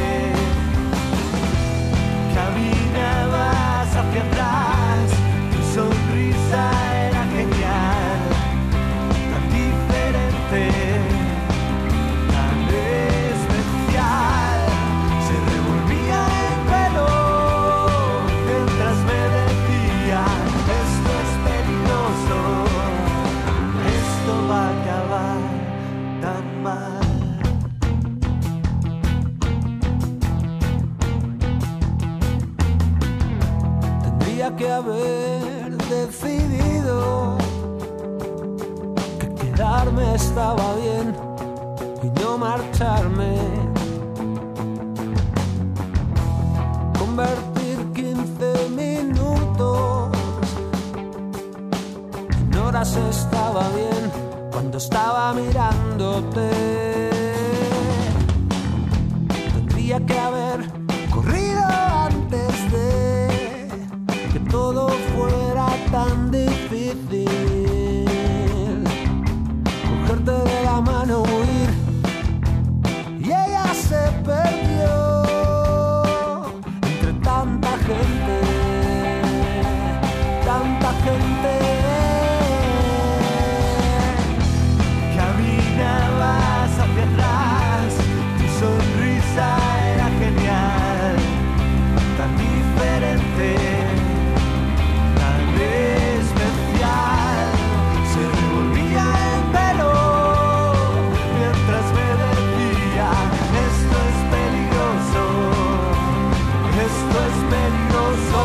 Caminabas hacia atrás, tu sonrisa era genial, tan diferente, tan especial. Se revolvía el reloj mientras me decía: esto es peligroso, irme estaba bien y no marcharme. Convertir quince minutos en horas estaba bien cuando estaba mirándote. Tendría que haber corrido antes de que todo fuera tan difícil. Cogerte de la mano, huir, y ella se perdió entre tanta gente, tanta gente. Caminabas hacia atrás, tu sonrisa era genial, tan diferente, tan especial. Se revolvía el pelo mientras me decía: esto es peligroso, esto es peligroso.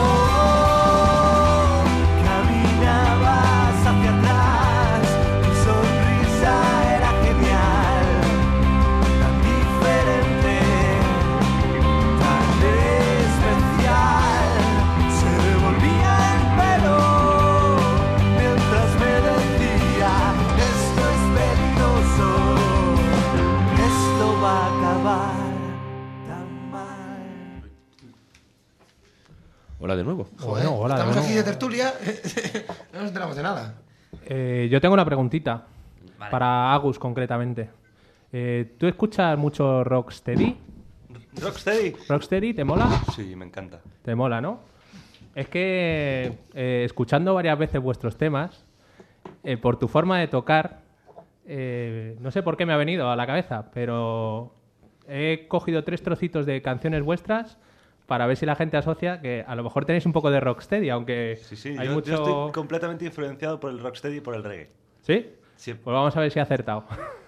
Caminabas hacia atrás, tu sonrisa era genial, tan diferente, tan especial. Se revolvía el pelo mientras me decía: esto es peligroso, esto va a acabar tan mal. Hola de nuevo. Bueno, hola, estamos de aquí nuevo. de tertulia, no nos enteramos de nada. Eh, yo tengo una preguntita Vale. para Agus concretamente. Eh, ¿Tú escuchas mucho Rocksteady? ¿Rocksteady? ¿Rocksteady te mola? Sí, me encanta. Te mola, ¿no? Es que eh, escuchando varias veces vuestros temas, eh, por tu forma de tocar, eh, no sé por qué me ha venido a la cabeza, pero he cogido tres trocitos de canciones vuestras para ver si la gente asocia que a lo mejor tenéis un poco de Rocksteady, aunque Sí, sí, hay yo, mucho... yo estoy completamente influenciado por el rocksteady y por el reggae. ¿Sí? Sí. Pues vamos a ver si he acertado.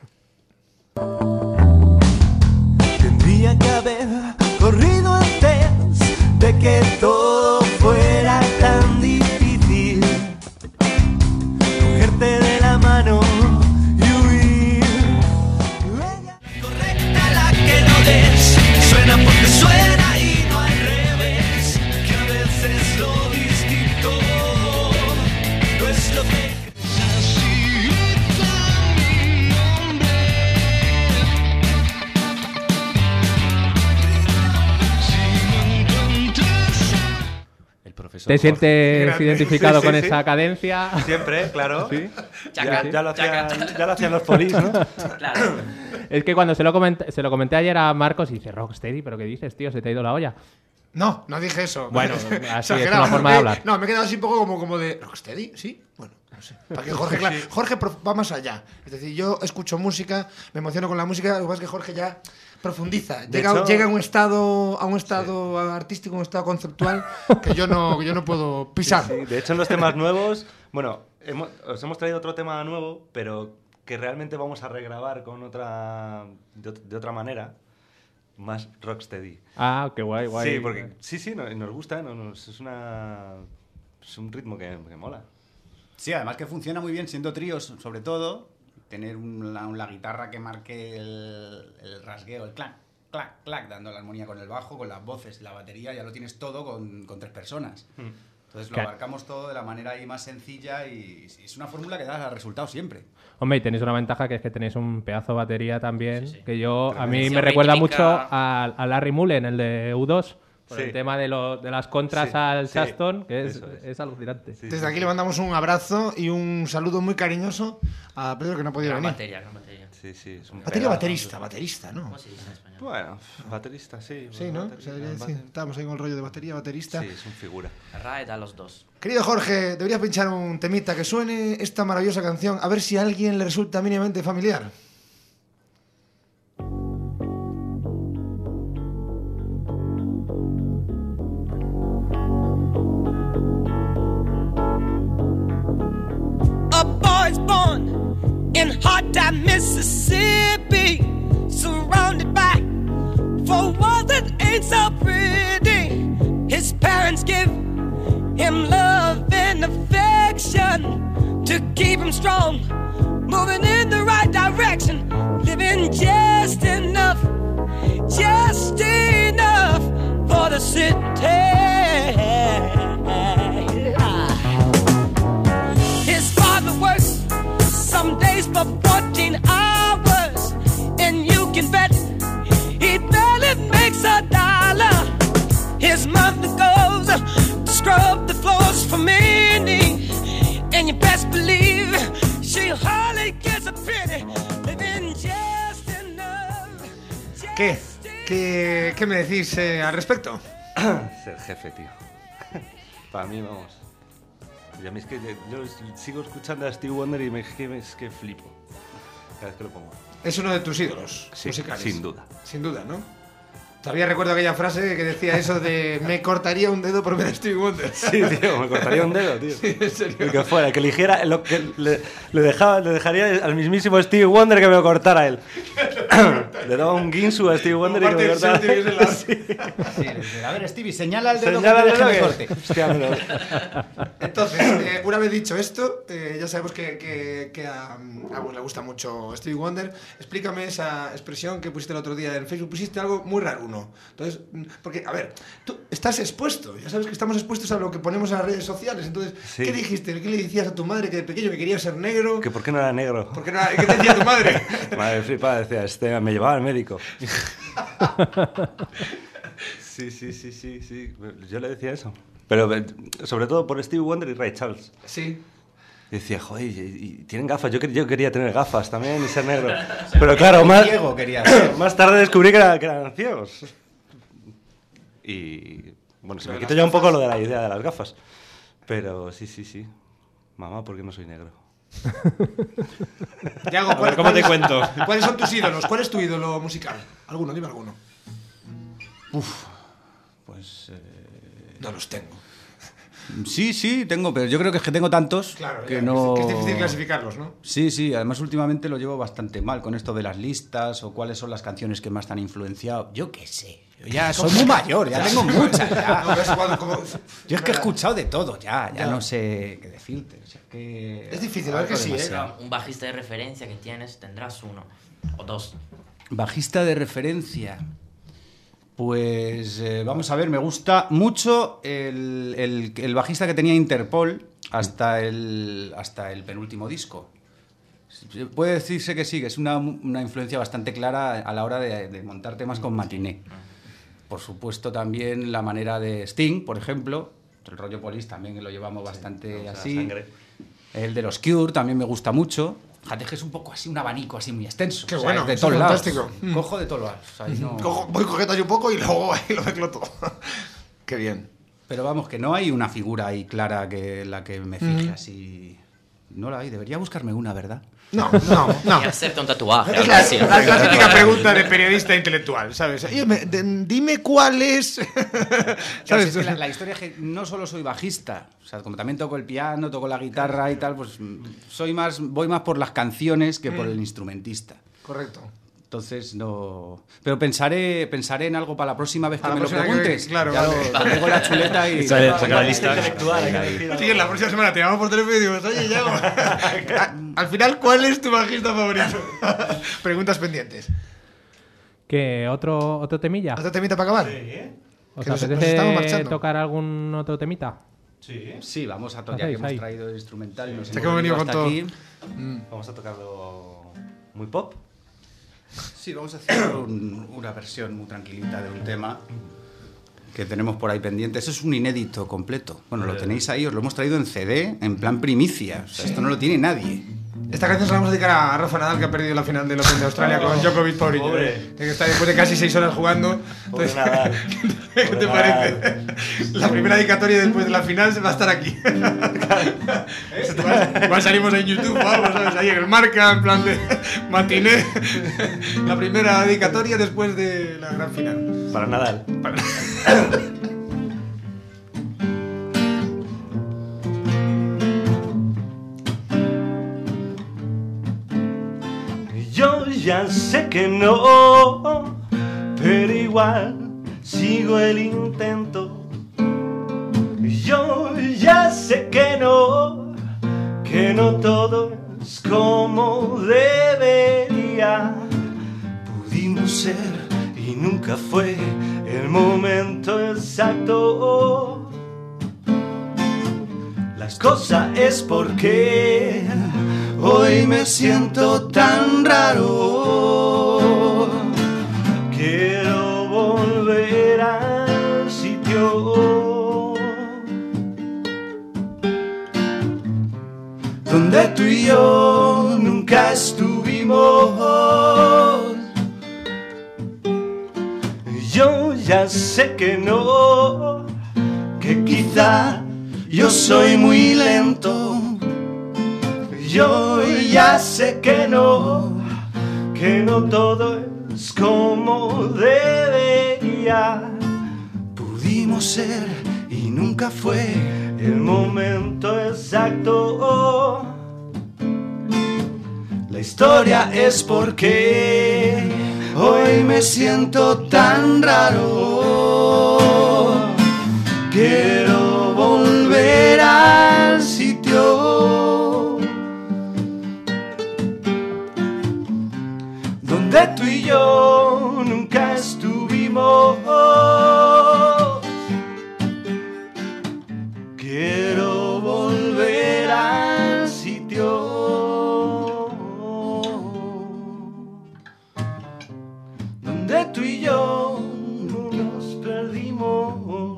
Tendría que haber corrido antes de que todo fuera tan difícil. Cogerte de la mano y huir. Correcta la que no des, suena porque suena y no al revés. Que a veces lo distinto no es lo que... El profesor ¿Te Jorge. sientes Grande. identificado Sí, sí, con sí. esa cadencia? Siempre, claro. ¿Sí? Ya, Chaca, ya lo chaca, hacían, chaca. ya lo hacían los polis, ¿no? Claro. Es que cuando se lo, comenté, se lo comenté ayer a Marcos y dice, Rocksteady, ¿pero qué dices, tío? ¿Se te ha ido la olla? No, no dije eso. Bueno, así es Exagerado, una forma de me- hablar. No, me he quedado así un poco como, como de... ¿Rocksteady? ¿Sí? Bueno, no sé. Para que Jorge, claro, Jorge pro- va más allá. Es decir, yo escucho música, me emociono con la música, lo que pasa es que Jorge ya profundiza. De Llega, hecho- llega a un estado, a un estado artístico, un estado conceptual que yo no, que yo no puedo pisar. Sí, de hecho, en los temas nuevos, bueno, hemos- os hemos traído otro tema nuevo, pero que realmente vamos a regrabar con otra, de, ot- de otra manera, más rocksteady. Ah, qué guay, guay. Sí, porque sí, sí, no- nos gusta, no- nos- es una es un ritmo que, que mola. Sí, además que funciona muy bien siendo tríos, sobre todo, tener un- la, la guitarra que marque el, el rasgueo, el clac, clac, clac, dando la armonía con el bajo, con las voces, la batería, ya lo tienes todo con, con tres personas. Entonces lo Claro. abarcamos todo de la manera ahí más sencilla y, y es una fórmula que da resultados siempre. Hombre, y tenéis una ventaja que es que tenéis un pedazo de batería también, Sí, sí. que yo, a mí Tremendo. me recuerda Rítmica. mucho a, a Larry Mullen, el de U dos, por Sí. el tema de, lo- de las contras Sí, al sí, Chaston, que es, eso es. es alucinante. Sí, Desde sí, aquí sí. le mandamos un abrazo y un saludo muy cariñoso a Pedro, que no ha podido Gran venir. batería, gran batería. Sí, sí, es un Batería pedazo. baterista, baterista, ¿no? ¿Cómo se dice en español? Bueno, baterista, sí. Sí, ¿no? batería, Se debería decir. bate- Estábamos ahí con el rollo de batería, baterista. Sí, es un figura. Raid a los dos. Querido Jorge, deberías pinchar un temita que suene esta maravillosa canción, a ver si a alguien le resulta mínimamente familiar. A boy's born in hot time, Mississippi, surrounded by four walls that ain't so pretty. His parents give him love and affection to keep him strong, moving in the right right direction, living just enough, just enough for the city. His father works some days for fourteen hours, and you can bet he barely makes a dollar. His mother goes to scrub the floors for many, and you best believe she hardly gets a penny, living just enough. ¿Qué? ¿Qué, qué me decís eh, al respecto? Ser jefe, tío. Para mí, vamos. Y a mí es que yo sigo escuchando a Stevie Wonder y me, es que flipo cada vez que lo pongo. Es uno de tus ídolos Sí, musicales. sin duda. Sin duda, ¿no? Todavía recuerdo aquella frase que decía eso de me cortaría un dedo por ver a Stevie Wonder. Sí, tío, me cortaría un dedo, tío. Sí, en serio. El que fuera, el que eligiera, lo que le, le, dejaba, le dejaría al mismísimo Stevie Wonder que me lo cortara él. Le daba un guinsu a Stevie Wonder y que me lo cortara. Sí. Sí, a ver, Stevie, señala el dedo Señala que el te deje dedo me que- corte. Hostia, me lo- Entonces, eh, una vez dicho esto, eh, ya sabemos que, que, que a, a vos le gusta mucho Stevie Wonder. Explícame esa expresión que pusiste el otro día en Facebook. Pusiste algo muy raro, uno. Entonces, porque, a ver, tú estás expuesto. Ya sabes que estamos expuestos a lo que ponemos en las redes sociales. Entonces, Sí. ¿qué dijiste? ¿Qué le decías a tu madre que de pequeño que quería ser negro? que por qué no era negro. ¿Por qué no era- ¿Qué te decía tu madre? Madre flipada, decía, este, me llevaba al médico. Sí, sí, sí, sí, sí. Yo le decía eso. Pero eh, sobre todo por Stevie Wonder y Ray Charles. Sí. Y decía, joder, y, y tienen gafas. Yo, quer- yo quería tener gafas también y ser negro. Pero claro, más, Ciego quería ser. más tarde descubrí que, era- que eran ciegos. Y bueno, se me quitó ya un poco lo de la idea de las gafas. Pero sí, sí, sí. Mamá, ¿por qué no soy negro? Yago, ¿cuál- ¿Cómo te cuáles- cuento? ¿Cuáles son tus ídolos? ¿Cuál es tu ídolo musical? Alguno, dime alguno. Pues eh, No los tengo. sí, sí, tengo, pero yo creo que es que tengo tantos Claro, que ya, no... que es difícil clasificarlos, ¿no? Sí, sí, además últimamente lo llevo bastante mal con esto de las listas o cuáles son las canciones que más te han influenciado. Yo qué sé, yo ya soy muy mayor, ya tengo muchas, No, ya. pero es igual, como- Yo es que he escuchado de todo, ya, ya Ya. no sé qué decirte. O sea, que Es difícil, a ver que sí, ¿eh? demasiado. Un bajista de referencia que tienes, tendrás uno o dos. Bajista de referencia. Pues eh, vamos a ver, me gusta mucho el, el- el bajista que tenía Interpol hasta el, hasta el penúltimo disco. Puede decirse que sí, que es una, una influencia bastante clara a la hora de, de montar temas con Matiné. Por supuesto también la manera de Sting, por ejemplo, el rollo Police también lo llevamos bastante o sea, así. sangre. El de los Cure también me gusta mucho. Fíjate que es un poco así, un abanico así muy extenso. Qué o sea, bueno, es de eso todos es lados. fantástico. Mm. Cojo de todos lados. o sea, ahí no- Cojo- voy cogiendo ahí un poco y luego ahí lo mezclo todo. Qué bien. Pero vamos, que no hay una figura ahí clara que la que me fije así. No la hay, debería buscarme una, ¿verdad? No, no, no. Y hacerte un tatuaje. Es algo la, así. la- la típica pregunta de periodista intelectual, ¿sabes? Oye, me- de- dime cuál es. Claro, ¿Sabes? es que la, la historia es que no solo soy bajista, o sea, como también toco el piano, toco la guitarra y tal, pues mm, soy más, voy más por las canciones que por el instrumentista. Correcto. Entonces no. Pero pensaré, pensaré en algo para la próxima vez que Para la me lo próxima que- preguntes. claro, ya vale. lo, lo pongo en la chuleta y. Saca- saca la lista. Sí, la próxima semana te llamo por teléfono y digo, oye, Yago, a- al final, ¿cuál es tu bajista favorito? Preguntas pendientes. ¿Qué? ¿Otro, otro temilla? ¿Otro temita para acabar? ¿Os que nos- nos estamos apetece marchando. tocar algún otro temita? Sí, vamos a tocar. Ya que Hacéis hemos ahí. traído el instrumental y nos Ya que hemos hemos venido hasta con todo. aquí. Vamos a tocarlo muy pop. Sí, vamos a hacer un- una versión muy tranquilita de un tema que tenemos por ahí pendiente. Eso es un inédito completo. Bueno, lo tenéis ahí, os lo hemos traído en C D, en plan primicia. O sea, esto no lo tiene nadie. Esta canción se la vamos a dedicar a Rafa Nadal, que ha perdido la final del Open de Australia con Djokovic Pobriño. Pobre. Que está después de casi seis horas jugando. Pobre Entonces, Nadal. ¿qué Pobre te Nadal. parece? La primera dedicatoria después de la final se va a estar aquí. Igual, igual salimos en YouTube, vamos, ¿sabes? Ahí en el marca, en plan de matiné. La primera dedicatoria después de la gran final. Para Nadal. Yo ya sé que no, pero igual sigo el intento. Yo ya sé que no, que no todo es como debería. Pudimos ser y nunca fue el momento exacto. Las cosas es porque hoy me siento tan raro. Quiero volver al sitio donde tú y yo nunca estuvimos. Yo ya sé que no, que quizá yo soy muy lento. Yo ya sé que no, que no todo es como debería. Pudimos ser y nunca fue el momento exacto. La historia es porque hoy me siento tan raro. Quiero volver al sitio donde tú y yo nunca estuvimos. Quiero volver al sitio donde tú y yo no nos perdimos.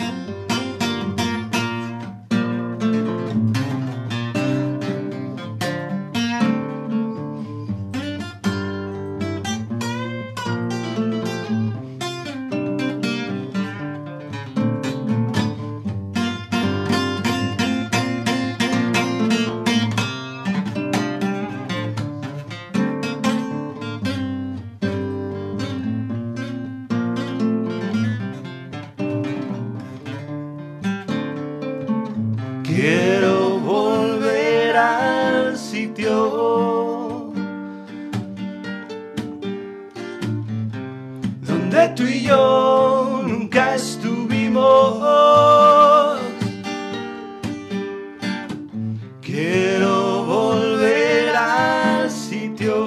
Quiero volver al sitio donde tú y yo nunca estuvimos. Quiero volver al sitio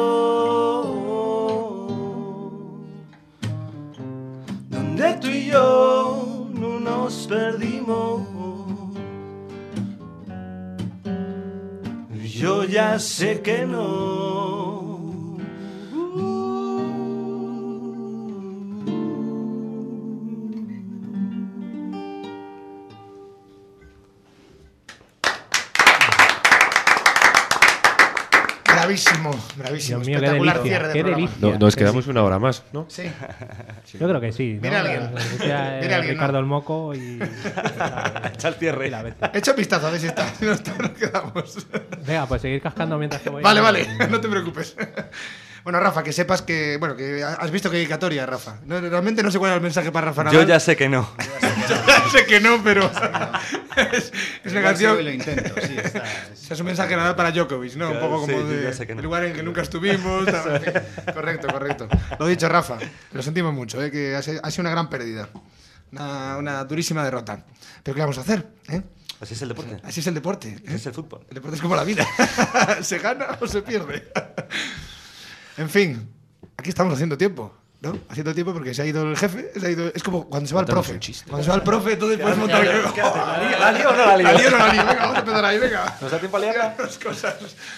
donde tú y yo no nos perdimos. Yo ya sé que no. Bravísimo, bravísimo. Dios mío, qué Espectacular delicia, cierre de qué programa. delicia. No, nos quedamos una hora más, ¿no? Sí. Yo creo que sí. ¿no? Mira alguien. Decía, eh, Mira alguien, Ricardo ¿no? el Moco y. Echa el cierre. y la Betty. Echa un vistazo a ver si está. Si no está, nos quedamos. Venga, pues seguir cascando mientras que voy. Vale, vale, no te preocupes. Bueno, Rafa, que sepas que. Bueno, que has visto que hay dedicatoria, Rafa. No, realmente no sé cuál es el mensaje para Rafa Nadal. Yo ya sé que no. Yo ya sé que no, pero. es, es una Igual canción. sí, lo intento, sí, está. Es un mensaje Nadal para Djokovic, ¿no? Claro, un poco sí, como yo de ya sé que no. el lugar en que nunca estuvimos. tal, en fin. Correcto, correcto. Lo dicho, Rafa. Lo sentimos mucho, ¿eh? Que ha sido ha sido una gran pérdida. Una, una durísima derrota. Pero ¿qué vamos a hacer? ¿Eh? Así es el deporte. Así es el deporte. ¿eh? Así es el fútbol. El deporte es como la vida. ¿Se gana o se pierde? En fin, aquí estamos haciendo tiempo, ¿no? Haciendo tiempo porque se ha ido el jefe, se ha ido... Es como cuando se va el Contanos profe. un chiste. Cuando se va el profe, entonces puedes montar... ¿La lío o no la lío? ¿La lío o no la lío? Venga, vamos a empezar ahí, venga. ¿Nos da tiempo a liarla? Las cosas.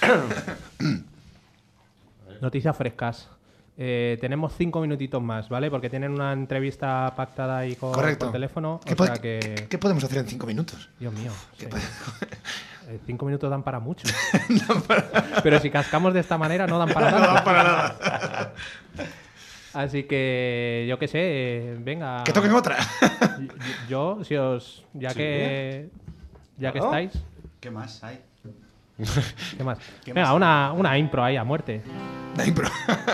Noticias frescas. Eh, tenemos cinco minutitos más, ¿vale? Porque tienen una entrevista pactada ahí con, Correcto. por teléfono. ¿Qué, O po- sea que... ¿Qué podemos hacer en cinco minutos? Dios mío. sí. Eh, cinco minutos dan para mucho. Pero si cascamos de esta manera no dan para No nada. da para nada. Así que yo qué sé, eh, venga. Que toquen otra. Yo, yo, si os. Ya que. Ya que Claro. estáis. ¿Qué más hay? ¿Qué más? ¿Qué Venga, más? una, una impro ahí a muerte. Da impro.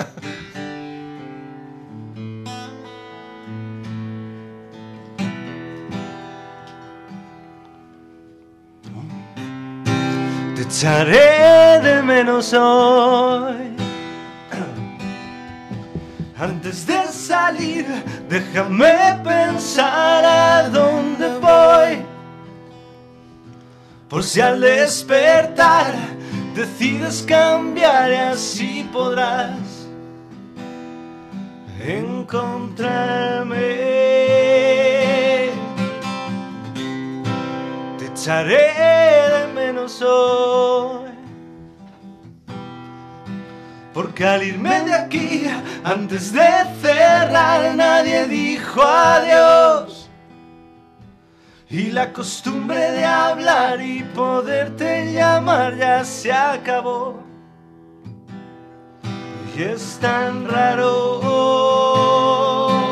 Te echaré de menos hoy. Antes de salir, déjame pensar a dónde voy. Por si al despertar decides cambiar y así podrás encontrarme. Te echaré de menos hoy, porque al irme de aquí, antes de cerrar, nadie dijo adiós. Y la costumbre de hablar y poderte llamar ya se acabó. Y es tan raro.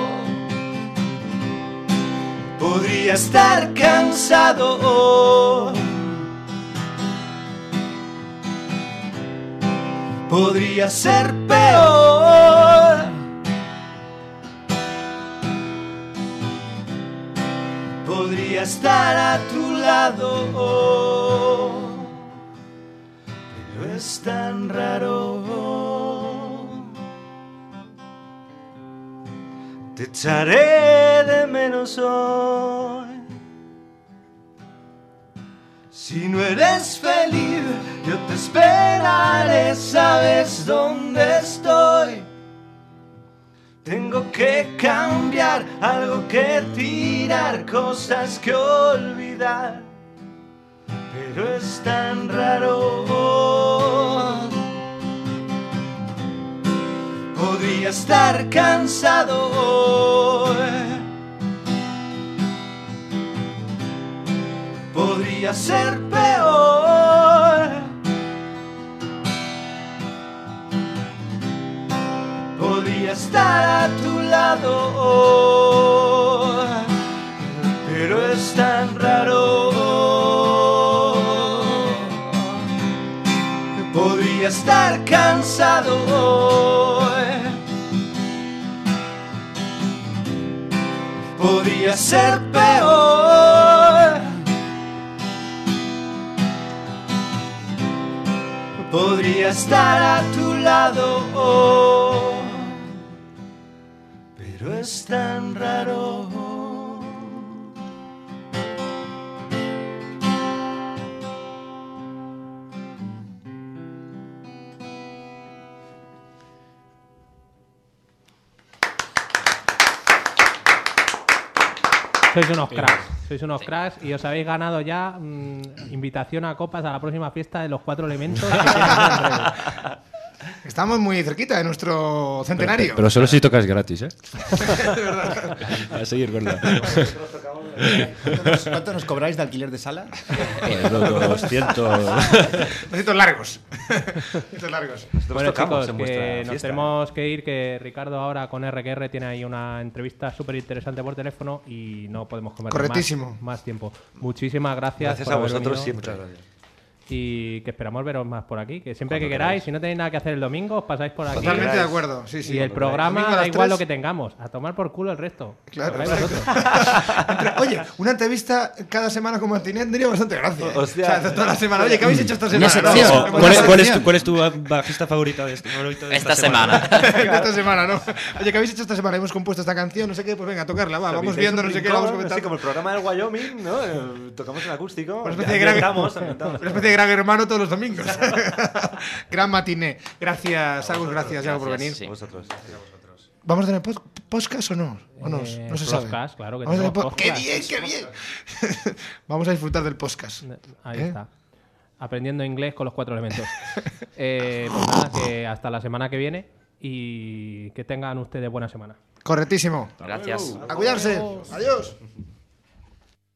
Podría estar cansado, podría ser peor. Podría estar a tu lado, pero es tan raro. Te echaré de menos hoy. Si no eres feliz, yo te esperaré, sabes dónde estoy. Tengo que cambiar, algo que tirar, cosas que olvidar, pero es tan raro. Podría estar cansado hoy, podría ser peor. Podría estar a tu lado, pero es tan raro. Podría estar cansado hoy, podría ser peor. Podría estar a tu lado, pero es tan raro. Sois unos cracks, sois unos cracks y os habéis ganado ya mmm, invitación a copas a la próxima fiesta de los cuatro elementos que tiene el Rey. Estamos muy cerquita de nuestro centenario. Pero, pero solo si tocas gratis, ¿eh? De verdad. A seguir, gorda. ¿Cuánto nos, cuánto nos cobráis de alquiler de sala? Pues, doscientos. doscientos largos. doscientos largos. Bueno, tocamos chicos, en que vuestra nos fiesta. tenemos que ir, que Ricardo ahora con R Q R tiene ahí una entrevista súper interesante por teléfono y no podemos comer Correctísimo. más, más tiempo. Muchísimas gracias. Gracias por a haber vosotros venido. siempre. Muchas gracias. Y que esperamos veros más por aquí. Que siempre Cuando que queráis, queráis. si no tenéis nada que hacer el domingo, os pasáis por aquí. Totalmente de queráis. acuerdo. Sí, sí. Y el Domingo programa a da las igual tres. lo que tengamos. A tomar por culo el resto. Claro, Lo que exacto. vosotros. Entre- Oye, una entrevista cada semana con Martinet tendría bastante gracia. ¿eh? Hostia. O sea, toda la semana. Oye, ¿qué habéis hecho esta semana? sección. No, O- no, ¿cuál, es, no, cuál es no, tu, ¿Cuál es tu bajista favorita de, este, favorito de Esta semana. de esta semana, ¿no? Oye, ¿qué habéis hecho esta semana? Hemos compuesto esta canción, no sé qué, pues venga, a tocarla, va, vamos viendo, no sé qué, vamos comentando. Así como el programa del Wyoming, ¿no? Eh, Tocamos en acústico. Una especie de gran, ambientamos, ambientamos. una especie de gran hermano todos los domingos. Gran matiné. Gracias, Agus, gracias, Yago, por venir. Sí. A vosotros. ¿Vamos a tener pod- podcast o no? ¿O no? Eh, no se sabe. podcast, claro que Vamos a tener tenemos pod- ¡Qué podcast. bien, qué bien! Vamos a disfrutar del podcast. Ahí ¿Eh? está. Aprendiendo inglés con los cuatro elementos. Eh, pues nada, que hasta la semana que viene y que tengan ustedes buena semana. Correctísimo. Gracias. A cuidarse. Adiós.